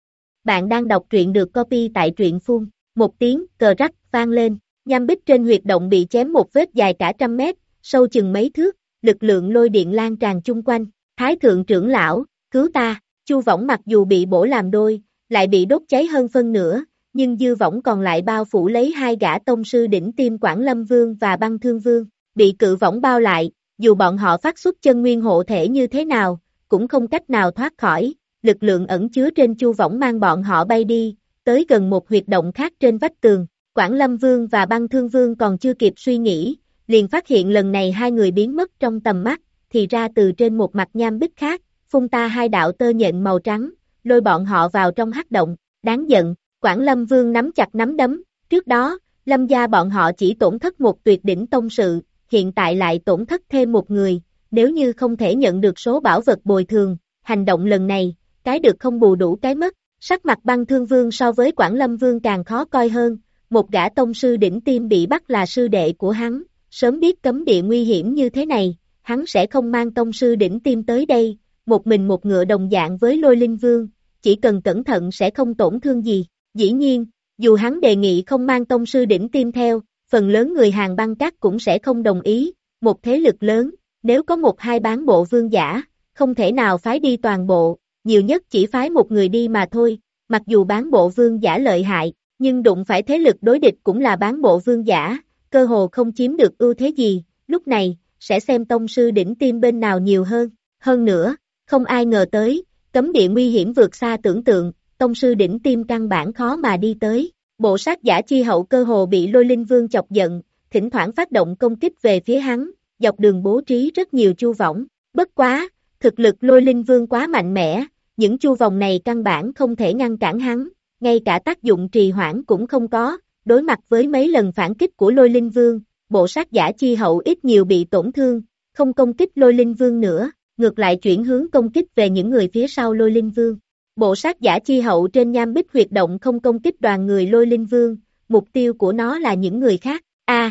Bạn đang đọc truyện được copy tại truyện phun, một tiếng cờ rắc vang lên, nham bích trên huyệt động bị chém một vết dài cả trăm mét, sâu chừng mấy thước, lực lượng lôi điện lan tràn chung quanh. Thái thượng trưởng lão, cứu ta, chu võng mặc dù bị bổ làm đôi, lại bị đốt cháy hơn phân nửa, nhưng dư võng còn lại bao phủ lấy hai gã tông sư đỉnh tiêm Quảng Lâm Vương và Băng Thương Vương, bị cự võng bao lại. Dù bọn họ phát xuất chân nguyên hộ thể như thế nào, cũng không cách nào thoát khỏi, lực lượng ẩn chứa trên chu võng mang bọn họ bay đi, tới gần một huyệt động khác trên vách tường. Quảng Lâm Vương và Băng Thương Vương còn chưa kịp suy nghĩ, liền phát hiện lần này hai người biến mất trong tầm mắt, thì ra từ trên một mặt nham bích khác, phun ta hai đạo tơ nhện màu trắng, lôi bọn họ vào trong hắc động, đáng giận, Quảng Lâm Vương nắm chặt nắm đấm, trước đó, Lâm gia bọn họ chỉ tổn thất một tuyệt đỉnh tông sự, hiện tại lại tổn thất thêm một người, nếu như không thể nhận được số bảo vật bồi thường, hành động lần này, cái được không bù đủ cái mất, sắc mặt Băng Thương Vương so với Quảng Lâm Vương càng khó coi hơn, một gã tông sư đỉnh tiêm bị bắt là sư đệ của hắn, sớm biết cấm địa nguy hiểm như thế này, hắn sẽ không mang tông sư đỉnh tiêm tới đây, một mình một ngựa đồng dạng với Lôi Linh Vương, chỉ cần cẩn thận sẽ không tổn thương gì, dĩ nhiên, dù hắn đề nghị không mang tông sư đỉnh tiêm theo, phần lớn người Hàng Băng Các cũng sẽ không đồng ý, một thế lực lớn, nếu có một hai bán bộ vương giả, không thể nào phái đi toàn bộ, nhiều nhất chỉ phái một người đi mà thôi, mặc dù bán bộ vương giả lợi hại, nhưng đụng phải thế lực đối địch cũng là bán bộ vương giả, cơ hồ không chiếm được ưu thế gì, lúc này, sẽ xem tông sư đỉnh tiêm bên nào nhiều hơn, hơn nữa, không ai ngờ tới, cấm địa nguy hiểm vượt xa tưởng tượng, tông sư đỉnh tiêm căn bản khó mà đi tới. Bộ sát giả chi hậu cơ hồ bị Lôi Linh Vương chọc giận, thỉnh thoảng phát động công kích về phía hắn, dọc đường bố trí rất nhiều chu võng. Bất quá, thực lực Lôi Linh Vương quá mạnh mẽ, những chu vòng này căn bản không thể ngăn cản hắn, ngay cả tác dụng trì hoãn cũng không có. Đối mặt với mấy lần phản kích của Lôi Linh Vương, bộ sát giả chi hậu ít nhiều bị tổn thương, không công kích Lôi Linh Vương nữa, ngược lại chuyển hướng công kích về những người phía sau Lôi Linh Vương. Bộ sát giả chi hậu trên nham bích huyệt động không công kích đoàn người Lôi Linh Vương, mục tiêu của nó là những người khác. A,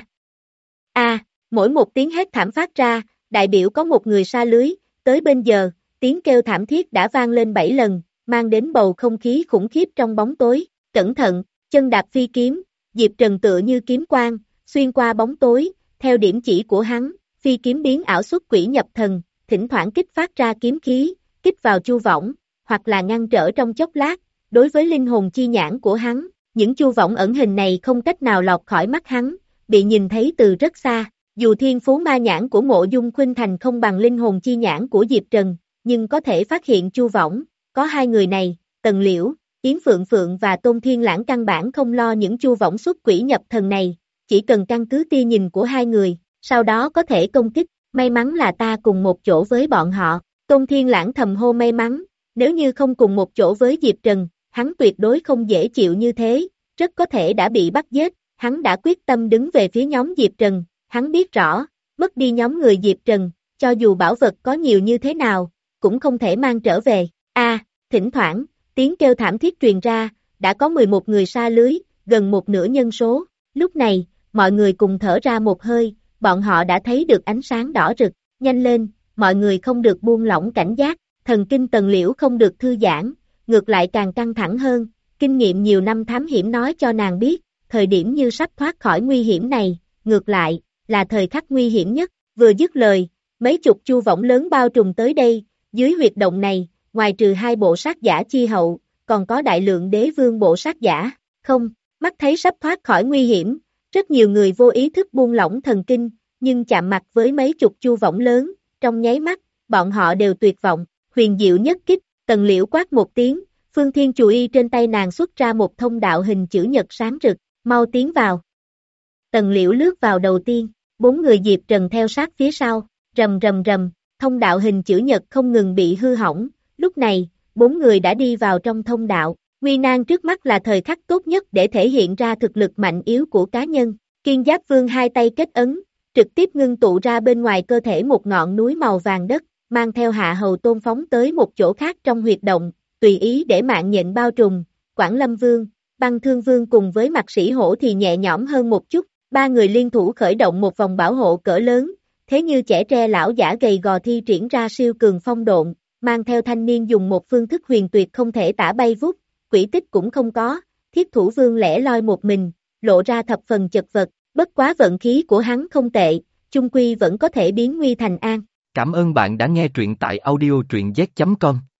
a, mỗi một tiếng hét thảm phát ra, đại biểu có một người sa lưới, tới bên giờ, tiếng kêu thảm thiết đã vang lên bảy lần, mang đến bầu không khí khủng khiếp trong bóng tối. Cẩn thận, chân đạp phi kiếm, Diệp Trần tựa như kiếm quang, xuyên qua bóng tối, theo điểm chỉ của hắn, phi kiếm biến ảo xuất quỷ nhập thần, thỉnh thoảng kích phát ra kiếm khí, kích vào chu võng, hoặc là ngăn trở trong chốc lát, đối với linh hồn chi nhãn của hắn, những chu võng ẩn hình này không cách nào lọt khỏi mắt hắn, bị nhìn thấy từ rất xa, dù thiên phú ma nhãn của Mộ Dung Khuynh Thành không bằng linh hồn chi nhãn của Diệp Trần, nhưng có thể phát hiện chu võng, có hai người này, Tần Liễu, Yến Phượng Phượng và Tôn Thiên Lãng căn bản không lo những chu võng xuất quỷ nhập thần này, chỉ cần căn cứ tia nhìn của hai người, sau đó có thể công kích, may mắn là ta cùng một chỗ với bọn họ, Tôn Thiên Lãng thầm hô may mắn, nếu như không cùng một chỗ với Diệp Trần, hắn tuyệt đối không dễ chịu như thế, rất có thể đã bị bắt giết, hắn đã quyết tâm đứng về phía nhóm Diệp Trần, hắn biết rõ, mất đi nhóm người Diệp Trần, cho dù bảo vật có nhiều như thế nào, cũng không thể mang trở về, a thỉnh thoảng, tiếng kêu thảm thiết truyền ra, đã có mười một người sa lưới, gần một nửa nhân số, lúc này, mọi người cùng thở ra một hơi, bọn họ đã thấy được ánh sáng đỏ rực, nhanh lên, mọi người không được buông lỏng cảnh giác, thần kinh Tần Liễu không được thư giãn, ngược lại càng căng thẳng hơn, kinh nghiệm nhiều năm thám hiểm nói cho nàng biết, thời điểm như sắp thoát khỏi nguy hiểm này, ngược lại, là thời khắc nguy hiểm nhất, vừa dứt lời, mấy chục chu võng lớn bao trùm tới đây, dưới huyệt động này, ngoài trừ hai bộ sát giả chi hậu, còn có đại lượng đế vương bộ sát giả, không, mắt thấy sắp thoát khỏi nguy hiểm, rất nhiều người vô ý thức buông lỏng thần kinh, nhưng chạm mặt với mấy chục chu võng lớn, trong nháy mắt, bọn họ đều tuyệt vọng, huyền diệu nhất kích, Tần Liễu quát một tiếng, Phương Thiên Chù Y trên tay nàng xuất ra một thông đạo hình chữ nhật sáng rực, mau tiến vào. Tần Liễu lướt vào đầu tiên, bốn người Diệp Trần theo sát phía sau, rầm rầm rầm, thông đạo hình chữ nhật không ngừng bị hư hỏng, lúc này, bốn người đã đi vào trong thông đạo, nguy nan trước mắt là thời khắc tốt nhất để thể hiện ra thực lực mạnh yếu của cá nhân, Kiên Giáp Vương hai tay kết ấn, trực tiếp ngưng tụ ra bên ngoài cơ thể một ngọn núi màu vàng đất, mang theo Hạ Hầu Tôn phóng tới một chỗ khác trong huyệt động, tùy ý để mạng nhện bao trùm, Quảng Lâm Vương, Băng Thương Vương cùng với Mạc Sĩ Hổ thì nhẹ nhõm hơn một chút, ba người liên thủ khởi động một vòng bảo hộ cỡ lớn, thế như trẻ tre lão giả gầy gò thi triển ra siêu cường phong độn, mang theo thanh niên dùng một phương thức huyền tuyệt không thể tả bay vút, quỷ tích cũng không có, Thiết Thủ Vương lẻ loi một mình, lộ ra thập phần chật vật, bất quá vận khí của hắn không tệ, chung quy vẫn có thể biến nguy thành an. Cảm ơn bạn đã nghe truyện tại audio truyện z chấm com.